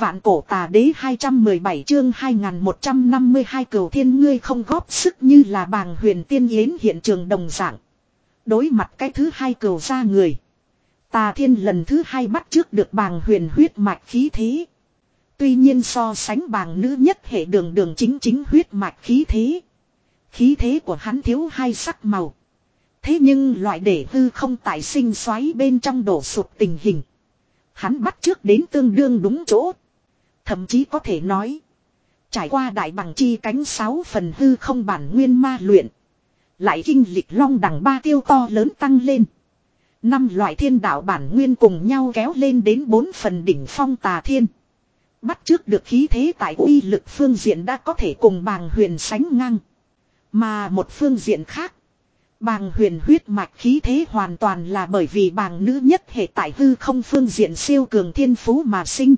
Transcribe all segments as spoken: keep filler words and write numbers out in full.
Vạn cổ tà đế hai trăm mười bảy chương hai nghìn một trăm năm mươi hai Cửu Thiên ngươi không góp sức như là bàng huyền tiên yến hiện trường đồng dạng. Đối mặt cái thứ hai cửu ra người. Tà Thiên lần thứ hai bắt trước được bàng huyền huyết mạch khí thế. Tuy nhiên so sánh bàng nữ nhất hệ đường đường chính chính huyết mạch khí thế. Khí thế của hắn thiếu hai sắc màu. Thế nhưng loại để hư không tại sinh xoáy bên trong đổ sụp tình hình. Hắn bắt trước đến tương đương đúng chỗ. Thậm chí có thể nói. Trải qua đại bằng chi cánh sáu phần hư không bản nguyên ma luyện. Lại kinh lịch long đẳng ba tiêu to lớn tăng lên. Năm loại thiên đạo bản nguyên cùng nhau kéo lên đến bốn phần đỉnh phong Tà Thiên. Bắt trước được khí thế tại uy lực phương diện đã có thể cùng bàng huyền sánh ngang. Mà một phương diện khác. Bàng huyền huyết mạch khí thế hoàn toàn là bởi vì bàng nữ nhất hệ tại hư không phương diện siêu cường thiên phú mà sinh.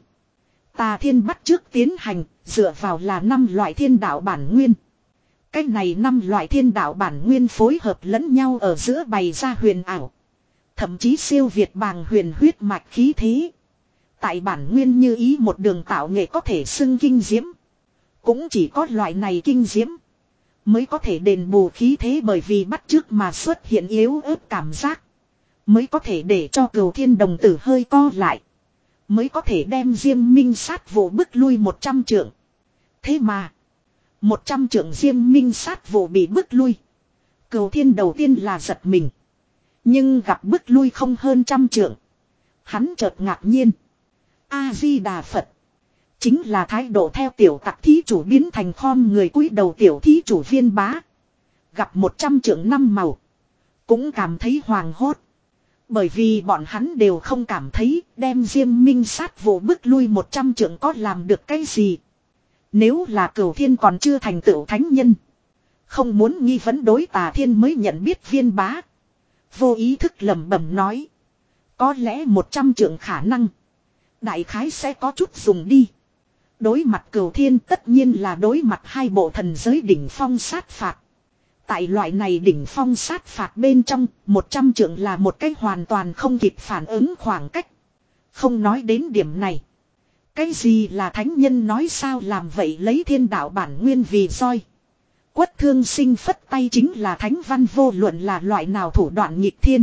Tà Thiên bắt trước tiến hành, dựa vào là năm loại thiên đạo bản nguyên. Cách này năm loại thiên đạo bản nguyên phối hợp lẫn nhau ở giữa bày ra huyền ảo. Thậm chí siêu việt bàng huyền huyết mạch khí thế. Tại bản nguyên như ý một đường tạo nghệ có thể xưng kinh diễm. Cũng chỉ có loại này kinh diễm. Mới có thể đền bù khí thế bởi vì bắt chước mà xuất hiện yếu ớt cảm giác. Mới có thể để cho Cửu Thiên đồng tử hơi co lại. Mới có thể đem Diêm Minh sát vụ bức lui một trăm trượng. Thế mà. Một trăm trượng Diêm Minh sát vụ bị bức lui. Cửu Thiên đầu tiên là giật mình. Nhưng gặp bức lui không hơn trăm trượng. Hắn chợt ngạc nhiên. A-di-đà Phật. Chính là thái độ theo tiểu tặc thí chủ biến thành khom người cúi đầu tiểu thí chủ Viên Bá. Gặp một trăm trượng năm màu. Cũng cảm thấy hoàng hốt. Bởi vì bọn hắn đều không cảm thấy đem Diêm Minh sát vụ bức lui một trăm trượng có làm được cái gì. Nếu là Cửu Thiên còn chưa thành tựu thánh nhân. Không muốn nghi vấn đối Tà Thiên mới nhận biết Viên Bá. Vô ý thức lẩm bẩm nói. Có lẽ một trăm trượng khả năng. Đại khái sẽ có chút dùng đi. Đối mặt Cửu Thiên tất nhiên là đối mặt hai bộ thần giới đỉnh phong sát phạt. Tại loại này đỉnh phong sát phạt bên trong, một trăm trượng là một cái hoàn toàn không kịp phản ứng khoảng cách. Không nói đến điểm này. Cái gì là thánh nhân nói sao làm vậy lấy thiên đạo bản nguyên vì roi. Quất thương sinh phất tay chính là thánh văn vô luận là loại nào thủ đoạn nghịch thiên.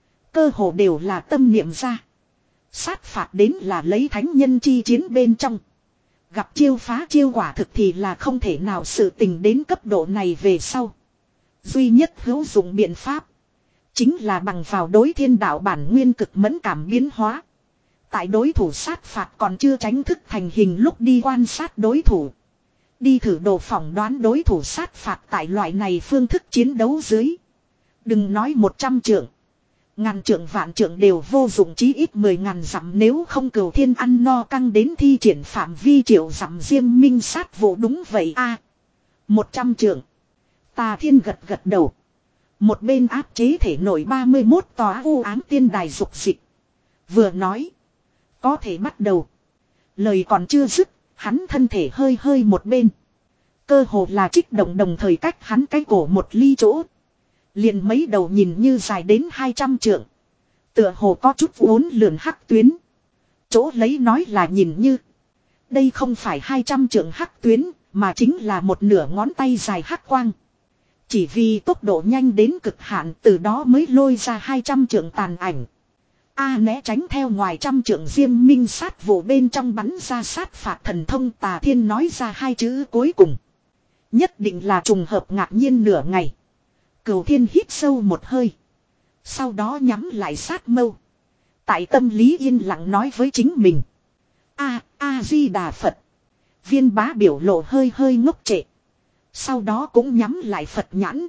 Cơ hồ đều là tâm niệm ra. Sát phạt đến là lấy thánh nhân chi chiến bên trong. Gặp chiêu phá chiêu quả thực thì là không thể nào sự tình đến cấp độ này về sau. Duy nhất hữu dụng biện pháp. Chính là bằng vào đối thiên đạo bản nguyên cực mẫn cảm biến hóa. Tại đối thủ sát phạt còn chưa tránh thức thành hình lúc đi quan sát đối thủ. Đi thử đồ phỏng đoán đối thủ sát phạt tại loại này phương thức chiến đấu dưới. Đừng nói một trăm trượng. Ngàn trượng vạn trượng đều vô dụng chí ít mười ngàn dặm nếu không Cửu Thiên ăn no căng đến thi triển phạm vi triệu dặm Diêm Minh sát vụ đúng vậy a một trăm trượng. Tà Thiên gật gật đầu. Một bên áp chế thể nổi ba mươi mốt tòa u ám tiên đài dục dịch. Vừa nói. Có thể bắt đầu. Lời còn chưa dứt. Hắn thân thể hơi hơi một bên. Cơ hồ là trích động đồng thời cách hắn cái cổ một ly chỗ. Liền mấy đầu nhìn như dài đến hai trăm trượng. Tựa hồ có chút uốn lượn hắc tuyến. Chỗ lấy nói là nhìn như. Đây không phải hai trăm trượng hắc tuyến. Mà chính là một nửa ngón tay dài hắc quang. Chỉ vì tốc độ nhanh đến cực hạn từ đó mới lôi ra hai trăm trượng tàn ảnh. A né tránh theo ngoài trăm trượng Diêm Minh sát vụ bên trong bắn ra sát phạt thần thông Tà Thiên nói ra hai chữ cuối cùng. Nhất định là trùng hợp ngạc nhiên nửa ngày. Cửu Thiên hít sâu một hơi. Sau đó nhắm lại sát mâu. Tại tâm lý yên lặng nói với chính mình. A, A-di-đà Phật. Viên Bá biểu lộ hơi hơi ngốc trệ. Sau đó cũng nhắm lại Phật nhãn.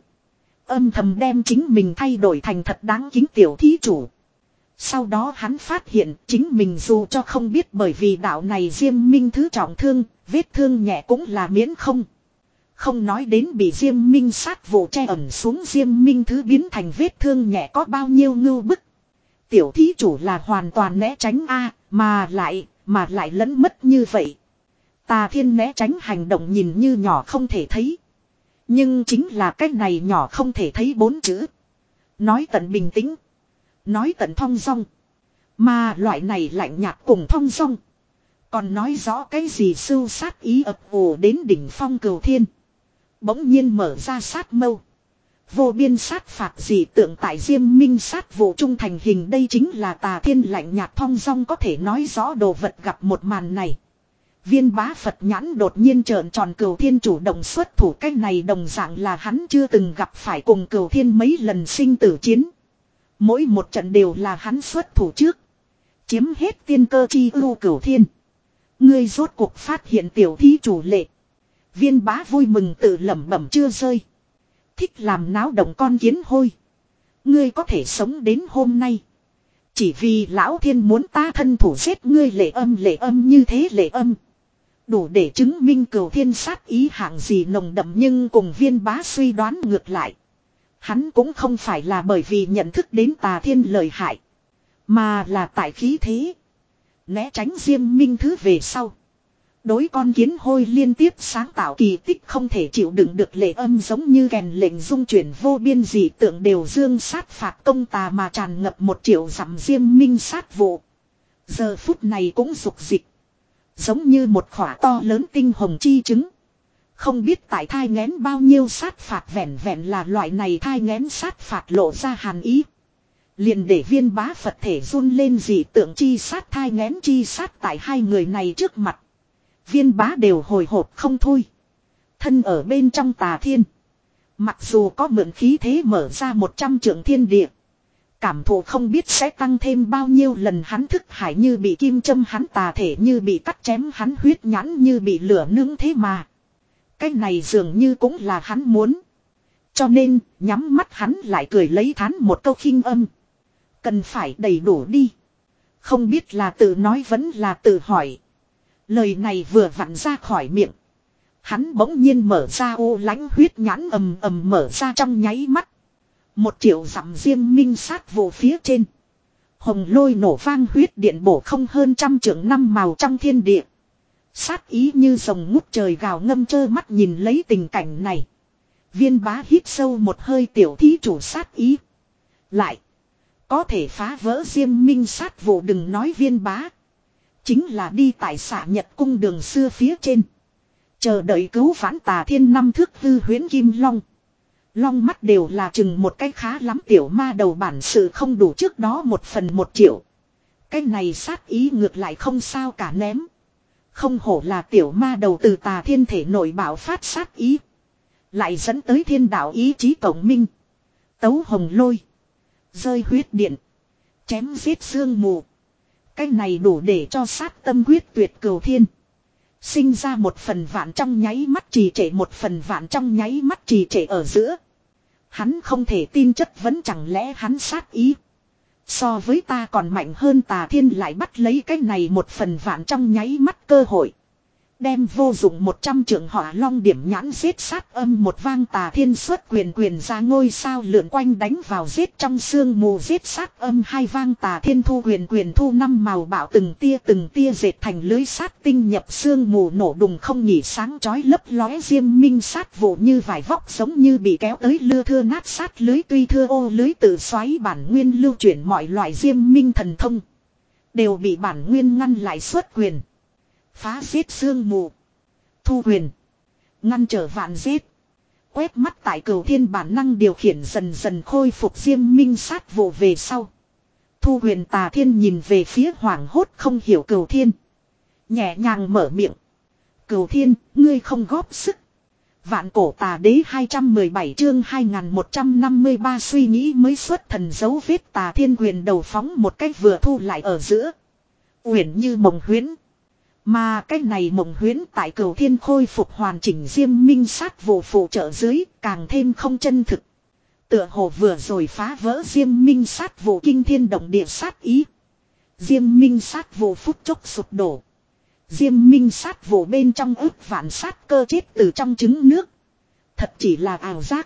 Âm thầm đem chính mình thay đổi thành thật đáng kính tiểu thí chủ. Sau đó hắn phát hiện chính mình dù cho không biết bởi vì đạo này Diêm Minh thứ trọng thương, vết thương nhẹ cũng là miễn không. Không nói đến bị Diêm Minh sát vụ che ẩn xuống Diêm Minh thứ biến thành vết thương nhẹ có bao nhiêu ngưu bức. Tiểu thí chủ là hoàn toàn né tránh a mà lại, mà lại lẫn mất như vậy. Tà Thiên né tránh hành động nhìn như nhỏ không thể thấy. Nhưng chính là cách này nhỏ không thể thấy bốn chữ. Nói tận bình tĩnh. Nói tận thong dong. Mà loại này lạnh nhạt cùng thong dong. Còn nói rõ cái gì sưu sát ý ập ủ đến đỉnh phong cửu thiên. Bỗng nhiên mở ra sát mâu. Vô biên sát phạt dị tượng tại Diêm Minh sát vụ trung thành hình, đây chính là Tà Thiên lạnh nhạt thong dong có thể nói rõ đồ vật. Gặp một màn này, Viên Bá Phật nhãn đột nhiên trợn tròn, cửu thiên chủ động xuất thủ, cách này đồng dạng là hắn chưa từng gặp phải, cùng cửu thiên mấy lần sinh tử chiến. Mỗi một trận đều là hắn xuất thủ trước. Chiếm hết tiên cơ chi ưu. Cửu thiên, ngươi rốt cuộc phát hiện tiểu thí chủ lệ. Viên Bá vui mừng tự lẩm bẩm chưa rơi. Thích làm náo động con kiến hôi. Ngươi có thể sống đến hôm nay, chỉ vì lão thiên muốn ta thân thủ giết ngươi. Lệ âm lệ âm như thế lệ âm, đủ để chứng minh cửu thiên sát ý hạng gì nồng đậm. Nhưng cùng Viên Bá suy đoán ngược lại, hắn cũng không phải là bởi vì nhận thức đến Tà Thiên lợi hại, mà là tại khí thế. Né tránh Diêm Minh thứ về sau, đối con kiến hôi liên tiếp sáng tạo kỳ tích không thể chịu đựng được. Lệ âm giống như kèn lệnh dung chuyển, vô biên dị tượng đều dương sát phạt công tà mà tràn ngập một triệu dặm. Diêm Minh sát vụ giờ phút này cũng dục dịch, giống như một khỏa to lớn tinh hồng chi trứng. Không biết tại thai nghén bao nhiêu sát phạt, vẹn vẹn là loại này thai nghén sát phạt lộ ra hàn ý, liền để Viên Bá Phật thể run lên. Dị tượng chi sát, thai nghén chi sát tại hai người này trước mặt, Viên Bá đều hồi hộp không thôi. Thân ở bên trong Tà Thiên, mặc dù có mượn khí thế mở ra một trăm trượng thiên địa, cảm thụ không biết sẽ tăng thêm bao nhiêu lần. Hắn thức hải như bị kim châm, hắn tà thể như bị cắt chém, hắn huyết nhãn như bị lửa nướng. Thế mà cái này dường như cũng là hắn muốn, cho nên nhắm mắt hắn lại cười lấy thán một câu khinh âm. Cần phải đầy đủ đi. Không biết là tự nói vẫn là tự hỏi. Lời này vừa vặn ra khỏi miệng, hắn bỗng nhiên mở ra ô lãnh huyết nhãn, ầm ầm mở ra trong nháy mắt. Một triệu dặm Diêm Minh sát vụ phía trên, hồng lôi nổ vang, huyết điện bổ không hơn trăm trượng năm màu trong thiên địa. Sát ý như rồng ngút trời gào ngâm. Trơ mắt nhìn lấy tình cảnh này, Viên Bá hít sâu một hơi. Tiểu thí chủ sát ý lại có thể phá vỡ Diêm Minh sát vụ. Đừng nói Viên Bá, chính là đi tại Xạ Nhật cung đường xưa phía trên, chờ đợi cứu vãn Tà Thiên năm thước hư huyễn kim long, long mắt đều là chừng một cái khá lắm tiểu ma đầu, bản sự không đủ trước đó một phần một triệu. Cái này sát ý ngược lại không sao cả ném. Không hổ là tiểu ma đầu, từ Tà Thiên thể nội bạo phát sát ý, lại dẫn tới thiên đạo ý chí cộng minh. Tấu hồng lôi, rơi huyết điện, chém giết sương mù. Cái này đủ để cho sát tâm quyết tuyệt cửu thiên sinh ra một phần vạn trong nháy mắt trì trệ, một phần vạn trong nháy mắt trì trệ ở giữa. Hắn không thể tin chất vấn, chẳng lẽ hắn sát ý so với ta còn mạnh hơn? Tà Thiên lại bắt lấy cái này một phần vạn trong nháy mắt cơ hội, đem vô dụng một trăm trượng hỏa long điểm nhãn giết sát. Âm một vang, Tà Thiên xuất quyền, quyền ra ngôi sao lượn quanh đánh vào giết trong sương mù giết sát. Âm hai vang, Tà Thiên thu quyền, quyền thu năm màu bạo, từng tia từng tia dệt thành lưới sát tinh nhập sương mù, nổ đùng không nhỉ, sáng chói lấp lóe. Diêm Minh sát vụ như vải vóc, giống như bị kéo tới lưa thưa nát sát lưới. Tuy thưa ô lưới tự xoáy, bản nguyên lưu chuyển mọi loại Diêm Minh thần thông đều bị bản nguyên ngăn lại. Xuất quyền phá giết sương mù, thu quyền ngăn trở vạn giết. Quét mắt tại cửu thiên bản năng điều khiển dần dần khôi phục Diêm Minh sát vụ về sau, thu quyền Tà Thiên nhìn về phía hoảng hốt không hiểu cửu thiên, nhẹ nhàng mở miệng. Cửu thiên, ngươi không góp sức. Vạn cổ tà đế hai trăm mười bảy chương hai nghìn một trăm năm mươi ba suy nghĩ mới xuất thần dấu vết. Tà Thiên quyền đầu phóng một cách vừa thu lại ở giữa, uyển như mộng huyễn. Mà cái này mộng huyễn tại cửu thiên khôi phục hoàn chỉnh Diêm Minh sát vụ phụ trợ dưới, càng thêm không chân thực. Tựa hồ vừa rồi phá vỡ Diêm Minh sát vụ kinh thiên động địa sát ý, Diêm Minh sát vụ phút chốc sụp đổ. Diêm Minh sát vụ bên trong ức vạn sát cơ chết từ trong trứng nước. Thật chỉ là ảo giác.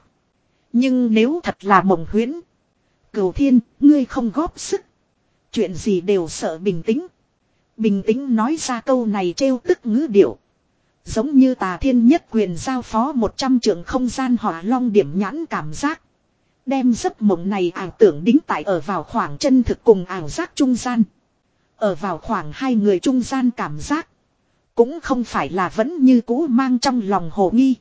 Nhưng nếu thật là mộng huyễn, Cửu thiên, ngươi không góp sức. Chuyện gì đều sợ bình tĩnh. Bình tĩnh nói ra câu này trêu tức ngữ điệu, giống như Tà Thiên nhất quyền giao phó một trăm trượng không gian hỏa long điểm nhãn cảm giác. Đem giấc mộng này ảo tưởng đính tại ở vào khoảng chân thực cùng ảo giác trung gian. Ở vào khoảng hai người trung gian cảm giác, Cũng không phải là vẫn như cũ mang trong lòng hồ nghi.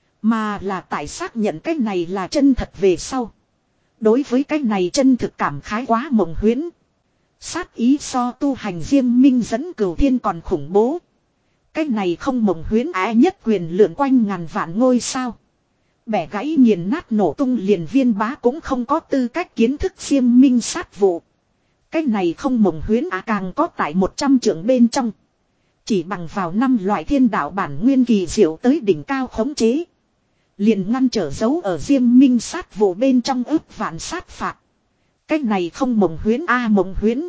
Mà là tại xác nhận cái này là chân thật về sau. Đối với cái này chân thực cảm khái quá mộng huyễn. Sát ý so tu hành Diêm Minh dẫn Cửu Thiên còn khủng bố. Cái này không mộng huyễn ái nhất quyền lượn quanh ngàn vạn ngôi sao. Bẻ gãy nghiền nát nổ tung liền viên bá cũng không có tư cách kiến thức Diêm Minh sát vụ. Cái này không mộng huyễn á càng có tại một trăm trượng bên trong. Chỉ bằng vào năm loại thiên đạo bản nguyên kỳ diệu tới đỉnh cao khống chế. Liền ngăn trở dấu ở Diêm Minh sát vụ bên trong ước vạn sát phạt. Cái này không mộng huyễn a à, mộng huyễn.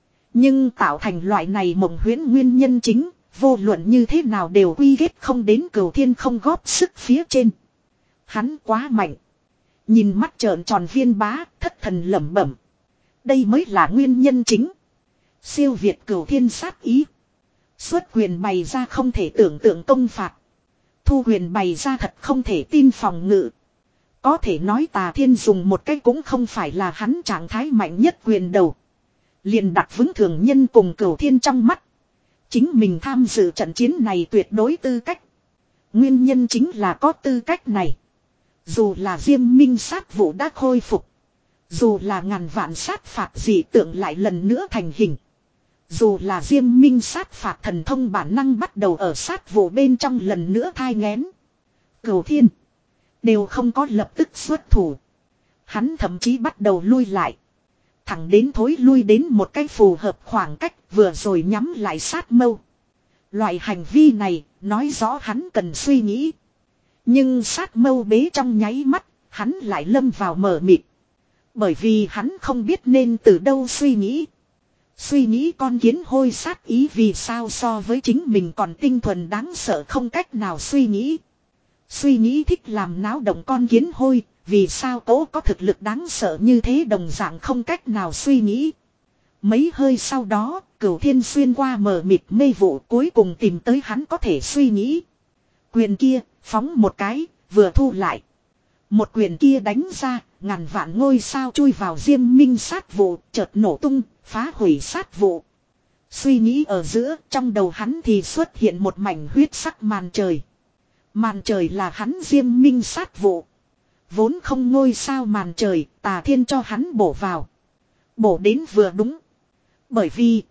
Nhưng tạo thành loại này mộng huyễn nguyên nhân chính, vô luận như thế nào đều quy kết không đến Cửu Thiên không góp sức phía trên. Hắn quá mạnh. Nhìn mắt trợn tròn viên bá, thất thần lẩm bẩm. Đây mới là nguyên nhân chính. Siêu việt Cửu Thiên sát ý. Xuất quyền bày ra không thể tưởng tượng công phạt. Thu quyền bày ra thật không thể tin phòng ngự. Có thể nói Tà Thiên dùng một cái cũng không phải là hắn trạng thái mạnh nhất quyền đầu. Liền đặt vững thường nhân cùng Cửu Thiên trong mắt. Chính mình tham dự trận chiến này tuyệt đối tư cách. Nguyên nhân chính là có tư cách này. Dù là Diêm Minh sát vụ đã khôi phục. Dù là ngàn vạn sát phạt dị tượng lại lần nữa thành hình. Dù là Diêm Minh sát phạt thần thông bản năng bắt đầu ở sát vụ bên trong lần nữa thai nghén. Cửu Thiên đều không có lập tức xuất thủ. Hắn thậm chí bắt đầu lui lại. Thẳng đến thối lui đến một cái phù hợp khoảng cách vừa rồi nhắm lại sát mâu. Loại hành vi này nói rõ hắn cần suy nghĩ. Nhưng sát mâu bế trong nháy mắt, hắn lại lâm vào mờ mịt. Bởi vì hắn không biết nên từ đâu suy nghĩ. Suy nghĩ con kiến hôi sát ý vì sao so với chính mình còn tinh thuần đáng sợ không cách nào suy nghĩ. Suy nghĩ thích làm náo động con kiến hôi, vì sao cố có thực lực đáng sợ như thế đồng dạng không cách nào suy nghĩ. Mấy hơi sau đó, Cửu Thiên xuyên qua mờ mịt mê vụ cuối cùng tìm tới hắn có thể suy nghĩ. Quyền kia, phóng một cái, vừa thu lại. Một quyền kia đánh ra, ngàn vạn ngôi sao chui vào Diêm Minh sát vụ, chợt nổ tung, phá hủy sát vụ. Suy nghĩ ở giữa, trong đầu hắn thì xuất hiện một mảnh huyết sắc màn trời. Màn trời là hắn Diêm Minh sát vụ. Vốn không ngôi sao màn trời, Tà Thiên cho hắn bổ vào. Bổ đến vừa đúng. Bởi vì,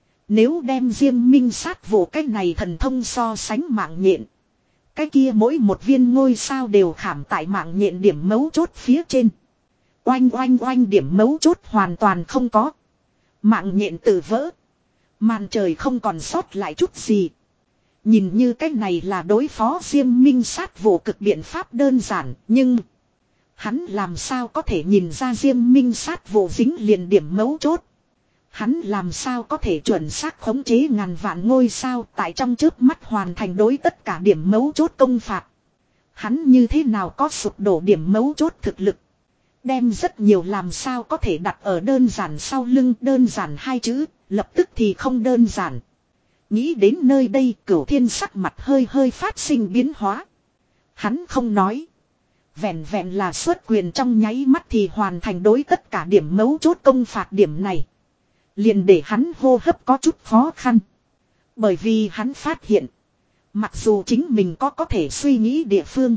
nếu đem Diêm Minh sát vụ cái này thần thông so sánh mạng nhện. Cái kia mỗi một viên ngôi sao đều khảm tại mạng nhện điểm mấu chốt phía trên. Oanh oanh oanh điểm mấu chốt hoàn toàn không có. Mạng nhện tự vỡ. Màn trời không còn sót lại chút gì. Nhìn như cái này là đối phó Diêm Minh sát vụ cực biện pháp đơn giản. Nhưng hắn làm sao có thể nhìn ra Diêm Minh sát vụ dính liền điểm mấu chốt. Hắn làm sao có thể chuẩn xác khống chế ngàn vạn ngôi sao tại trong chớp mắt hoàn thành đối tất cả điểm mấu chốt công phạt. Hắn như thế nào có sụp đổ điểm mấu chốt thực lực. Đem rất nhiều làm sao có thể đặt ở đơn giản sau lưng đơn giản hai chữ, lập tức thì không đơn giản. Nghĩ đến nơi đây Cửu Thiên sắc mặt hơi hơi phát sinh biến hóa. Hắn không nói. Vẹn vẹn là xuất quyền trong nháy mắt thì hoàn thành đối tất cả điểm mấu chốt công phạt điểm này. Liền để hắn hô hấp có chút khó khăn. Bởi vì hắn phát hiện. Mặc dù chính mình có có thể suy nghĩ địa phương.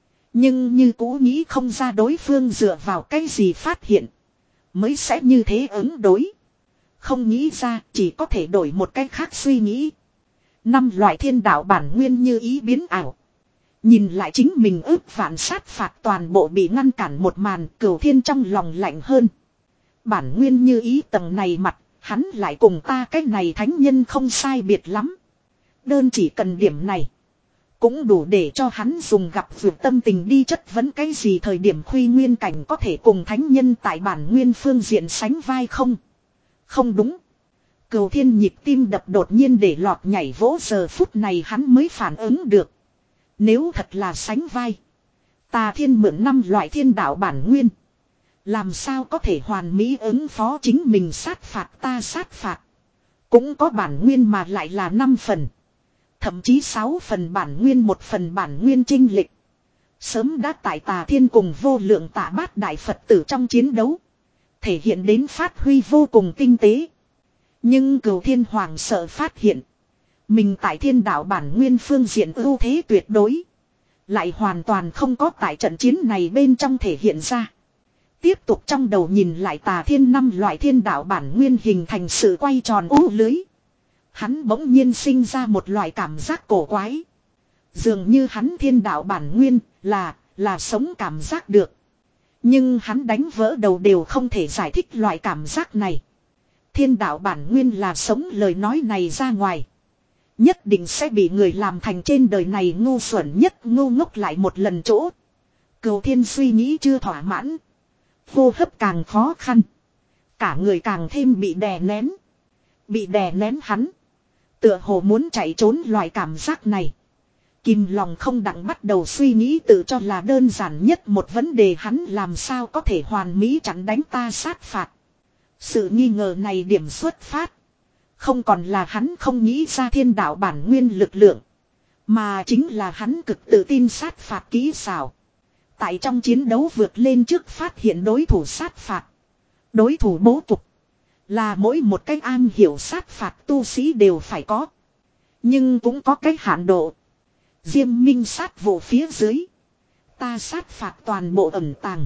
Nhưng như cũ nghĩ không ra đối phương dựa vào cái gì phát hiện. Mới sẽ như thế ứng đối. Không nghĩ ra chỉ có thể đổi một cách khác suy nghĩ. Năm loại thiên đạo bản nguyên như ý biến ảo. Nhìn lại chính mình ước vạn sát phạt toàn bộ bị ngăn cản một màn Cửu Thiên trong lòng lạnh hơn. Bản nguyên như ý tầng này mặt, hắn lại cùng ta cái này thánh nhân không sai biệt lắm. Đơn chỉ cần điểm này. Cũng đủ để cho hắn dùng gặp vượt tâm tình đi chất vấn cái gì thời điểm khuy nguyên cảnh có thể cùng thánh nhân tại bản nguyên phương diện sánh vai không. Không đúng. Cửu Thiên nhịp tim đập đột nhiên để lọt nhảy vỗ giờ phút này hắn mới phản ứng được. Nếu thật là sánh vai. Tà Thiên mượn năm loại thiên đạo bản nguyên. Làm sao có thể hoàn mỹ ứng phó chính mình sát phạt ta sát phạt. Cũng có bản nguyên mà lại là năm phần. Thậm chí sáu phần bản nguyên một phần bản nguyên chinh lịch. Sớm đã tại Tà Thiên cùng vô lượng Tạ Bát đại Phật tử trong chiến đấu. Thể hiện đến phát huy vô cùng tinh tế. Nhưng Cửu Thiên hoàng sợ phát hiện. Mình tại thiên đạo bản nguyên phương diện ưu thế tuyệt đối. Lại hoàn toàn không có tại trận chiến này bên trong thể hiện ra. Tiếp tục trong đầu nhìn lại tà thiên năm loại thiên đạo bản nguyên hình thành sự quay tròn u lưới. Hắn bỗng nhiên sinh ra một loại cảm giác cổ quái. Dường như hắn thiên đạo bản nguyên là, là sống cảm giác được. Nhưng hắn đánh vỡ đầu đều không thể giải thích loại cảm giác này. Thiên đạo bản nguyên là sống lời nói này ra ngoài. Nhất định sẽ bị người làm thành trên đời này ngu xuẩn nhất ngu ngốc lại một lần chỗ. Cửu Thiên suy nghĩ chưa thỏa mãn. Hô hấp càng khó khăn. Cả người càng thêm bị đè nén. Bị đè nén hắn. Tựa hồ muốn chạy trốn loại cảm giác này. Kìm lòng không đặng bắt đầu suy nghĩ tự cho là đơn giản nhất một vấn đề hắn làm sao có thể hoàn mỹ chặn đánh ta sát phạt. Sự nghi ngờ này điểm xuất phát. Không còn là hắn không nghĩ ra thiên đạo bản nguyên lực lượng. Mà chính là hắn cực tự tin sát phạt kỹ xảo. Tại trong chiến đấu vượt lên trước phát hiện đối thủ sát phạt. Đối thủ bố cục. Là mỗi một cái an hiểu sát phạt tu sĩ đều phải có. Nhưng cũng có cái hạn độ. Diêm minh sát vụ phía dưới. Ta sát phạt toàn bộ ẩn tàng.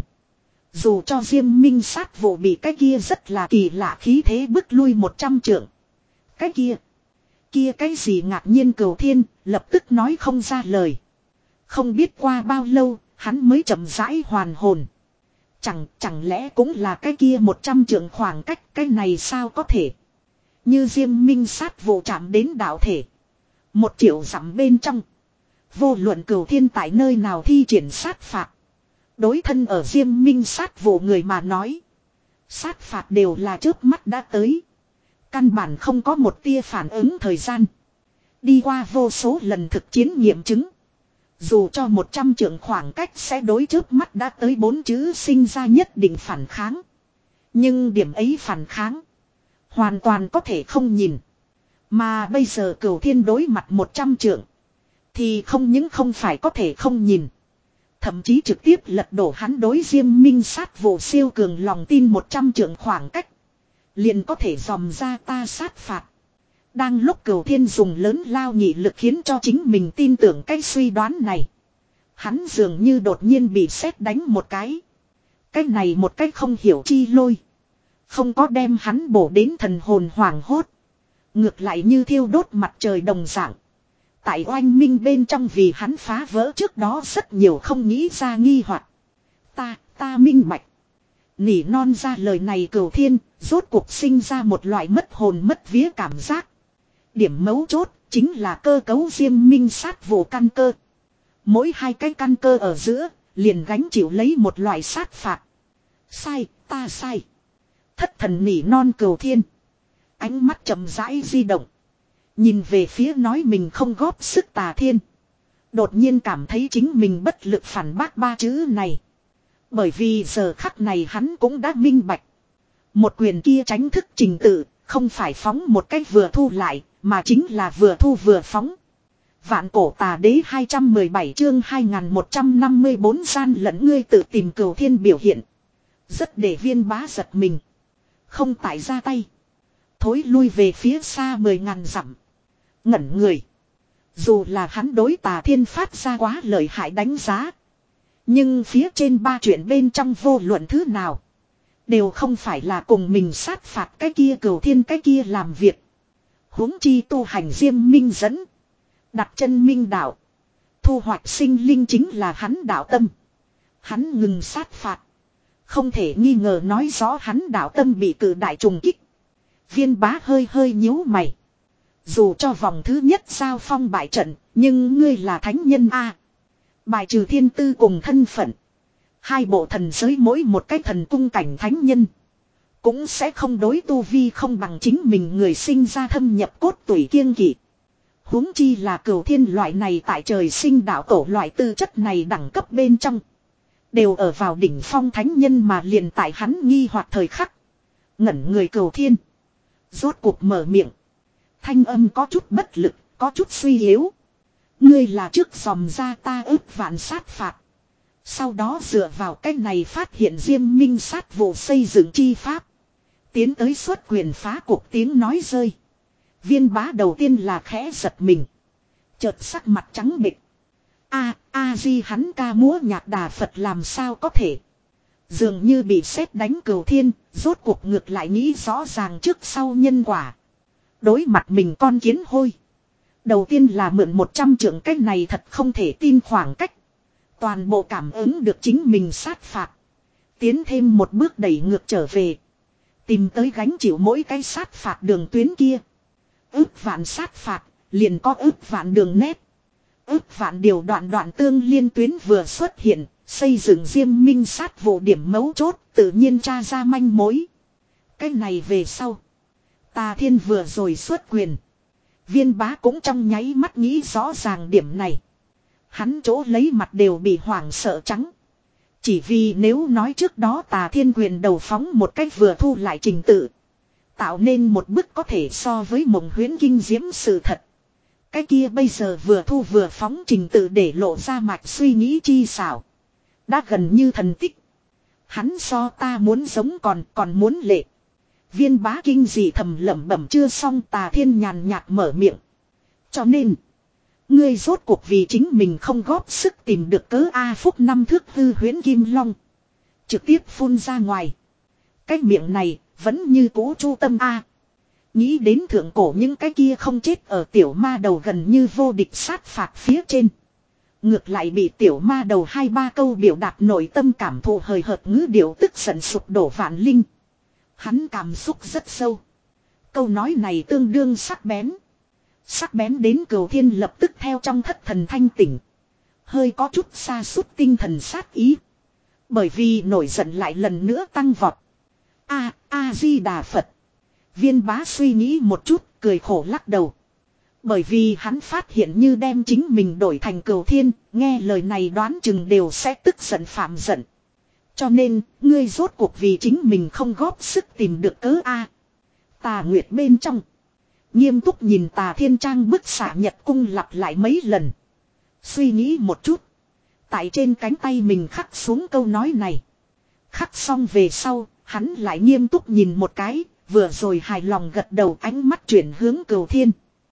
Dù cho diêm minh sát vụ bị cái kia rất là kỳ lạ khí thế bức lui một trăm trượng. Cái kia. Kia cái gì ngạc nhiên Cửu Thiên lập tức nói không ra lời. Không biết qua bao lâu hắn mới chậm rãi hoàn hồn. Chẳng chẳng lẽ cũng là cái kia một trăm trượng khoảng cách cái này sao có thể. Như diêm minh sát vụ chạm đến đạo thể. Một triệu dặm bên trong. Vô luận Cửu Thiên tại nơi nào thi triển sát phạt. Đối thân ở diêm minh sát vụ người mà nói. Sát phạt đều là trước mắt đã tới. Căn bản không có một tia phản ứng thời gian. Đi qua vô số lần thực chiến nghiệm chứng. Dù cho một trăm trượng khoảng cách sẽ đối trước mắt đã tới bốn chữ sinh ra nhất định phản kháng. Nhưng điểm ấy phản kháng. Hoàn toàn có thể không nhìn. Mà bây giờ Cửu Thiên đối mặt một trăm trượng. Thì không những không phải có thể không nhìn. Thậm chí trực tiếp lật đổ hắn đối diêm minh sát vụ siêu cường lòng tin một trăm trượng khoảng cách. Liền có thể dòm ra ta sát phạt. Đang lúc Cửu Thiên dùng lớn lao nhị lực khiến cho chính mình tin tưởng cái suy đoán này. Hắn dường như đột nhiên bị sét đánh một cái. Cái này một cái không hiểu chi lôi. Không có đem hắn bổ đến thần hồn hoảng hốt. Ngược lại như thiêu đốt mặt trời đồng dạng. Tại oanh minh bên trong vì hắn phá vỡ trước đó rất nhiều không nghĩ ra nghi hoặc. Ta, ta minh bạch. Nỉ non ra lời này Cửu Thiên, rốt cuộc sinh ra một loại mất hồn mất vía cảm giác. Điểm mấu chốt, chính là cơ cấu diêm minh sát vụ căn cơ. Mỗi hai cái căn cơ ở giữa, liền gánh chịu lấy một loại sát phạt. Sai, ta sai. Thất thần nỉ non Cửu Thiên. Ánh mắt chậm rãi di động. Nhìn về phía nói mình không góp sức Tà Thiên. Đột nhiên cảm thấy chính mình bất lực phản bác ba chữ này. Bởi vì giờ khắc này hắn cũng đã minh bạch. Một quyền kia tránh thức trình tự, không phải phóng một cách vừa thu lại, mà chính là vừa thu vừa phóng. Vạn cổ tà đế hai trăm mười bảy chương hai nghìn một trăm năm mươi bốn gian lẫn ngươi tự tìm Cửu Thiên biểu hiện. Rất để viên bá giật mình. Không tại ra tay. Thối lui về phía xa mười ngàn dặm. Ngẩn người. Dù là hắn đối Tà Thiên phát ra quá lợi hại đánh giá. Nhưng phía trên ba chuyện bên trong vô luận thứ nào. Đều không phải là cùng mình sát phạt cái kia Cửu Thiên cái kia làm việc. Huống chi tu hành diêm minh dẫn. Đặt chân minh đạo. Thu hoạch sinh linh chính là hắn đạo tâm. Hắn ngừng sát phạt. Không thể nghi ngờ nói rõ hắn đạo tâm bị cử đại trùng kích. Viên bá hơi hơi nhíu mày. Dù cho vòng thứ nhất giao phong bại trận, nhưng ngươi là thánh nhân a. Bài trừ thiên tư cùng thân phận. Hai bộ thần giới mỗi một cái thần cung cảnh thánh nhân. Cũng sẽ không đối tu vi không bằng chính mình người sinh ra thâm nhập cốt tủy kiêng kỵ. Huống chi là Cửu Thiên loại này tại trời sinh đạo tổ loại tư chất này đẳng cấp bên trong. Đều ở vào đỉnh phong thánh nhân mà liền tại hắn nghi hoặc thời khắc. Ngẩn người Cửu Thiên. Rốt cuộc mở miệng. Thanh âm có chút bất lực, có chút suy yếu. Ngươi là trước dòm ra ta ước vạn sát phạt. Sau đó dựa vào cách này phát hiện diêm minh sát vụ xây dựng chi pháp. Tiến tới xuất quyền phá cuộc tiếng nói rơi. Viên bá đầu tiên là khẽ giật mình. Chợt sắc mặt trắng bệch. A, A Di hắn ca múa nhạc đà Phật làm sao có thể. Dường như bị sét đánh cửu thiên, rốt cuộc ngược lại nghĩ rõ ràng trước sau nhân quả. Đối mặt mình con kiến hôi. Đầu tiên là mượn một trăm trượng cách này thật không thể tin khoảng cách. Toàn bộ cảm ứng được chính mình sát phạt. Tiến thêm một bước đẩy ngược trở về. Tìm tới gánh chịu mỗi cái sát phạt đường tuyến kia. Ước vạn sát phạt, liền có ước vạn đường nét. Ước vạn điều đoạn đoạn tương liên tuyến vừa xuất hiện, xây dựng diêm minh sát vụ điểm mấu chốt, tự nhiên tra ra manh mối. Cái này về sau. Tà Thiên vừa rồi xuất quyền. Viên bá cũng trong nháy mắt nghĩ rõ ràng điểm này. Hắn chỗ lấy mặt đều bị hoảng sợ trắng. Chỉ vì nếu nói trước đó Tà Thiên quyền đầu phóng một cách vừa thu lại trình tự. Tạo nên một bức có thể so với mộng huyễn kinh diễm sự thật. Cái kia bây giờ vừa thu vừa phóng trình tự để lộ ra mạch suy nghĩ chi xảo. Đã gần như thần tích. Hắn so ta muốn giống còn còn muốn lệ. Viên bá kinh dị thầm lẩm bẩm chưa xong Tà Thiên nhàn nhạt mở miệng. Cho nên. Ngươi rốt cuộc vì chính mình không góp sức tìm được cớ A phúc năm thước hư huyễn kim long. Trực tiếp phun ra ngoài. Cái miệng này vẫn như cũ chu tâm A. Nghĩ đến thượng cổ những cái kia không chết ở tiểu ma đầu gần như vô địch sát phạt phía trên. Ngược lại bị tiểu ma đầu hai ba câu biểu đạt nội tâm cảm thụ hời hợt ngữ điệu tức giận sụp đổ vạn linh. Hắn cảm xúc rất sâu. Câu nói này tương đương sắc bén. Sắc bén đến Cửu Thiên lập tức theo trong thất thần thanh tỉnh. Hơi có chút sa sút tinh thần sát ý. Bởi vì nổi giận lại lần nữa tăng vọt. A, A Di Đà Phật. Viên bá suy nghĩ một chút, cười khổ lắc đầu. Bởi vì hắn phát hiện như đem chính mình đổi thành Cửu Thiên, nghe lời này đoán chừng đều sẽ tức giận phạm giận. Cho nên, ngươi rốt cuộc vì chính mình không góp sức tìm được cớ A. Tà Nguyệt bên trong. Nghiêm túc nhìn Tà Thiên trang bức xạ nhật cung lặp lại mấy lần. Suy nghĩ một chút. Tại trên cánh tay mình khắc xuống câu nói này. Khắc xong về sau, hắn lại nghiêm túc nhìn một cái, vừa rồi hài lòng gật đầu ánh mắt chuyển hướng Cửu Thiên.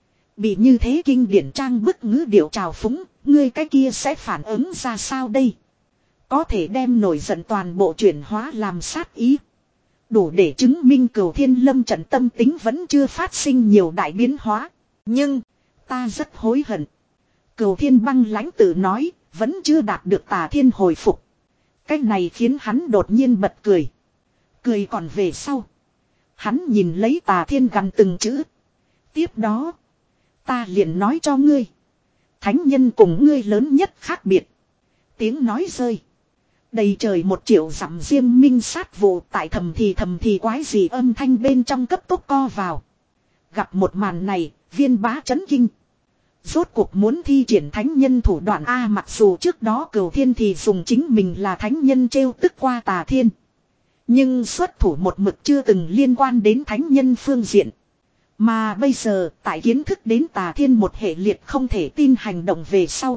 Bị như thế kinh điển trang bức ngữ điệu trào phúng, ngươi cái kia sẽ phản ứng ra sao đây? Có thể đem nổi giận toàn bộ chuyển hóa làm sát ý. Đủ để chứng minh Cửu Thiên lâm trận tâm tính vẫn chưa phát sinh nhiều đại biến hóa. Nhưng, ta rất hối hận. Cửu Thiên băng lãnh tự nói, vẫn chưa đạt được Tà Thiên hồi phục. Cái này khiến hắn đột nhiên bật cười. Cười còn về sau. Hắn nhìn lấy Tà Thiên gằn từng chữ. Tiếp đó, ta liền nói cho ngươi. Thánh nhân cùng ngươi lớn nhất khác biệt. Tiếng nói rơi. Đầy trời một triệu dặm diêm minh sát vụ tại thầm thì thầm thì quái gì âm thanh bên trong cấp tốc co vào. Gặp một màn này, viên bá chấn kinh. Rốt cuộc muốn thi triển thánh nhân thủ đoạn A mặc dù trước đó Cửu Thiên thì dùng chính mình là thánh nhân trêu tức qua Tà Thiên. Nhưng xuất thủ một mực chưa từng liên quan đến thánh nhân phương diện. Mà bây giờ tại kiến thức đến Tà Thiên một hệ liệt không thể tin hành động về sau.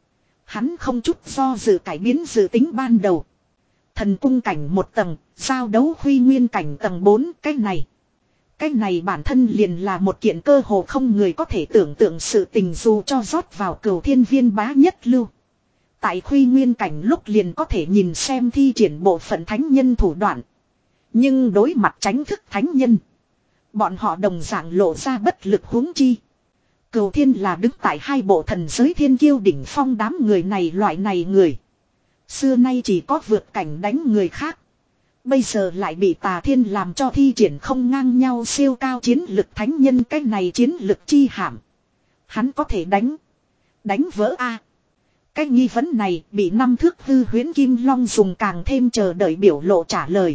Hắn không chút do dự cải biến dự tính ban đầu. Thần cung cảnh một tầng, giao đấu huy nguyên cảnh tầng bốn, cái này. Cái này bản thân liền là một kiện cơ hồ không người có thể tưởng tượng sự tình dù cho rót vào Cửu Thiên viên bá nhất lưu. Tại huy nguyên cảnh lúc liền có thể nhìn xem thi triển bộ phận thánh nhân thủ đoạn. Nhưng đối mặt tránh thức thánh nhân. Bọn họ đồng dạng lộ ra bất lực huống chi. Cửu Thiên là đứng tại hai bộ thần giới thiên kiêu đỉnh phong đám người này loại này người. Xưa nay chỉ có vượt cảnh đánh người khác. Bây giờ lại bị Tà Thiên làm cho thi triển không ngang nhau siêu cao chiến lực thánh nhân cái này chiến lực chi hàm. Hắn có thể đánh. Đánh vỡ A. Cái nghi vấn này bị năm thước hư huyễn kim long dùng càng thêm chờ đợi biểu lộ trả lời.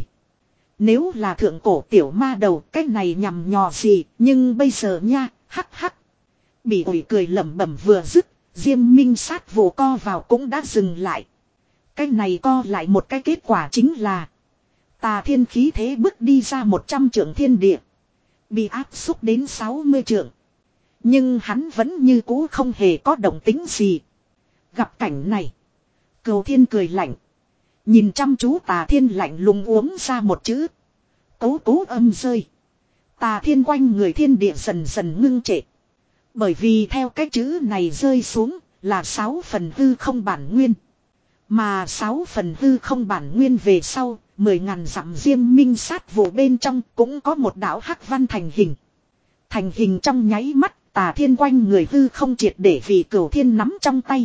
Nếu là thượng cổ tiểu ma đầu cái này nhằm nhò gì nhưng bây giờ nha hắc hắc. Bị ủi cười lẩm bẩm vừa dứt, diêm minh sát vụ co vào cũng đã dừng lại. Cái này co lại một cái kết quả chính là Tà Thiên khí thế bước đi ra một trăm trượng thiên địa. Bị áp xúc đến sáu mươi trượng. Nhưng hắn vẫn như cũ không hề có động tính gì. Gặp cảnh này. Cửu Thiên cười lạnh. Nhìn chăm chú Tà Thiên lạnh lùng uống ra một chữ. Cố cố âm rơi. Tà thiên quanh người thiên địa dần dần ngưng trệ. Bởi vì theo cái chữ này rơi xuống là sáu phần hư không bản nguyên. Mà sáu phần hư không bản nguyên về sau, mười ngàn dặm diêm minh sát vụ bên trong cũng có một đạo hắc văn thành hình. Thành hình trong nháy mắt, tà thiên quanh người hư không triệt để vì cửu thiên nắm trong tay.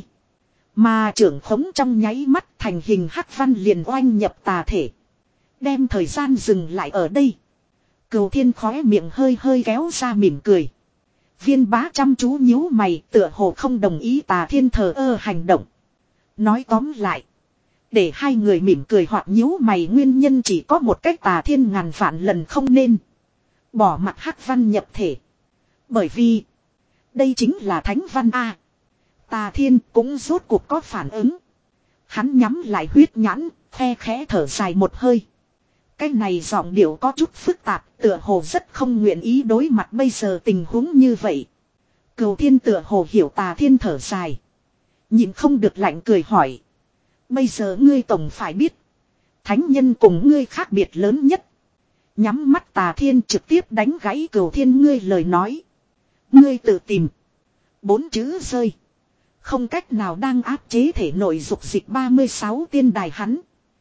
Mà trưởng khống trong nháy mắt thành hình hắc văn liền oanh nhập tà thể. Đem thời gian dừng lại ở đây. Cửu thiên khóe miệng hơi hơi kéo ra mỉm cười. Viên bá chăm chú nhíu mày tựa hồ không đồng ý tà thiên thờ ơ hành động. Nói tóm lại. Để hai người mỉm cười hoặc nhíu mày nguyên nhân chỉ có một cách tà thiên ngàn vạn lần không nên. Bỏ mặt hắc văn nhập thể. Bởi vì. Đây chính là thánh văn A. Tà thiên cũng rốt cuộc có phản ứng. Hắn nhắm lại huyết nhãn, khe khẽ thở dài một hơi. Cái này giọng điệu có chút phức tạp, tựa hồ rất không nguyện ý đối mặt bây giờ tình huống như vậy. Cửu thiên tựa hồ hiểu tà thiên thở dài. Nhìn không được lạnh cười hỏi. Bây giờ ngươi tổng phải biết. Thánh nhân cùng ngươi khác biệt lớn nhất. Nhắm mắt tà thiên trực tiếp đánh gãy cửu thiên ngươi lời nói. Ngươi tự tìm. Bốn chữ rơi. Không cách nào đang áp chế thể nội dục dịch ba mươi sáu tiên đài hắn.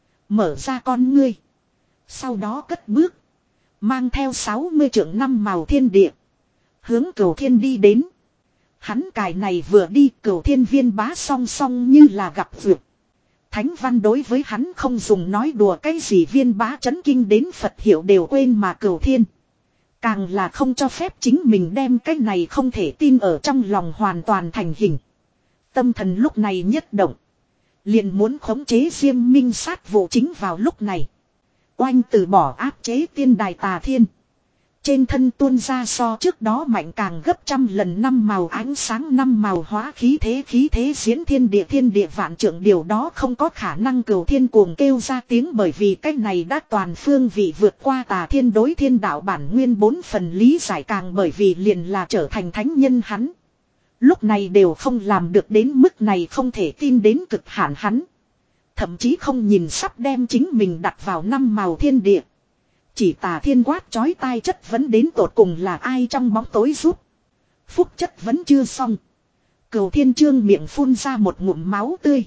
Mở ra con ngươi. Sau đó cất bước. Mang theo sáu mươi trượng năm màu thiên địa. Hướng cửu thiên đi đến. Hắn cài này vừa đi cửu thiên viên bá song song như là gặp vượt. Thánh văn đối với hắn không dùng nói đùa cái gì viên bá chấn kinh đến Phật hiệu đều quên mà cửu thiên. Càng là không cho phép chính mình đem cái này không thể tin ở trong lòng hoàn toàn thành hình. Tâm thần lúc này nhất động. Liền muốn khống chế diêm minh sát vụ chính vào lúc này. Oanh từ bỏ áp chế tiên đài tà thiên. Trên thân tuôn ra so trước đó mạnh càng gấp trăm lần năm màu ánh sáng năm màu hóa khí thế khí thế diễn thiên địa thiên địa vạn trượng điều đó không có khả năng cửu thiên cuồng kêu ra tiếng bởi vì cách này đã toàn phương vị vượt qua tà thiên đối thiên đạo bản nguyên bốn phần lý giải càng bởi vì liền là trở thành thánh nhân hắn. Lúc này đều không làm được đến mức này không thể tin đến cực hạn hắn. Thậm chí không nhìn sắp đem chính mình đặt vào năm màu thiên địa. Chỉ tà thiên quát chói tai chất vấn đến tột cùng là ai trong bóng tối giúp. Phúc chất vẫn chưa xong. Cửu thiên trương miệng phun ra một ngụm máu tươi.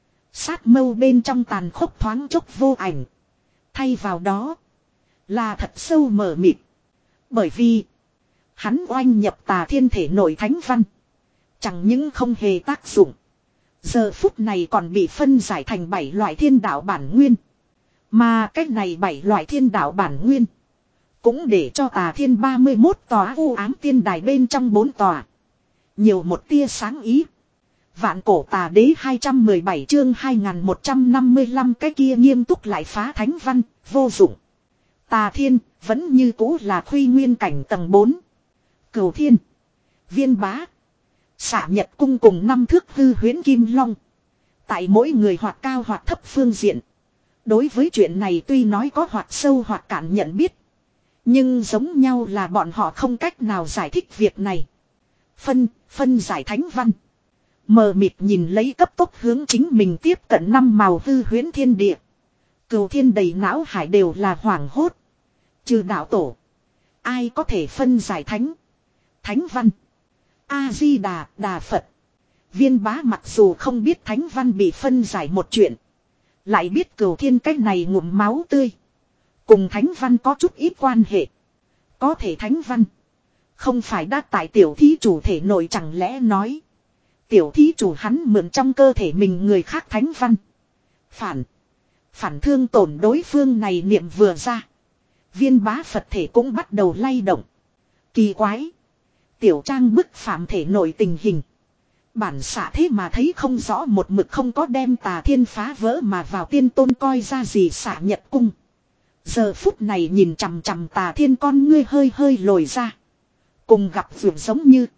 Sát mâu bên trong tàn khốc thoáng chốc vô ảnh. Thay vào đó. Là thật sâu mờ mịt. Bởi vì. Hắn oanh nhập tà thiên thể nội thánh văn. Chẳng những không hề tác dụng. Giờ phút này còn bị phân giải thành bảy loại thiên đạo bản nguyên. Mà cách này bảy loại thiên đạo bản nguyên. Cũng để cho tà thiên ba mươi mốt tòa u ám tiên đài bên trong bốn tòa. Nhiều một tia sáng ý. Vạn cổ tà đế hai trăm mười bảy chương hai nghìn một trăm năm mươi lăm cái kia nghiêm túc lại phá thánh văn, vô dụng. Tà thiên, vẫn như cũ là khuy nguyên cảnh tầng bốn. Cửu thiên, viên bá, xạ nhật cung cùng năm thước hư huyễn kim long. Tại mỗi người hoặc cao hoặc thấp phương diện. Đối với chuyện này tuy nói có hoặc sâu hoặc cạn nhận biết. Nhưng giống nhau là bọn họ không cách nào giải thích việc này. Phân, phân giải thánh văn. Mờ mịt nhìn lấy cấp tốc hướng chính mình tiếp cận năm màu hư huyễn thiên địa. Cửu thiên đầy não hải đều là hoảng hốt. Trừ đạo tổ. Ai có thể phân giải thánh. Thánh văn. A-di-đà, đà Phật. Viên bá mặc dù không biết thánh văn bị phân giải một chuyện. Lại biết cửu thiên cách này ngụm máu tươi. Cùng thánh văn có chút ít quan hệ. Có thể thánh văn. Không phải đã tại tiểu thí chủ thể nội chẳng lẽ nói. Tiểu thí chủ hắn mượn trong cơ thể mình người khác thánh văn. Phản. Phản thương tổn đối phương này niệm vừa ra. Viên bá Phật thể cũng bắt đầu lay động. Kỳ quái. Tiểu trang bức phạm thể nội tình hình. Bản xạ thế mà thấy không rõ một mực không có đem tà thiên phá vỡ mà vào tiên tôn coi ra gì xạ nhật cung. Giờ phút này nhìn chằm chằm tà thiên con ngươi hơi hơi lồi ra. Cùng gặp vượt giống như.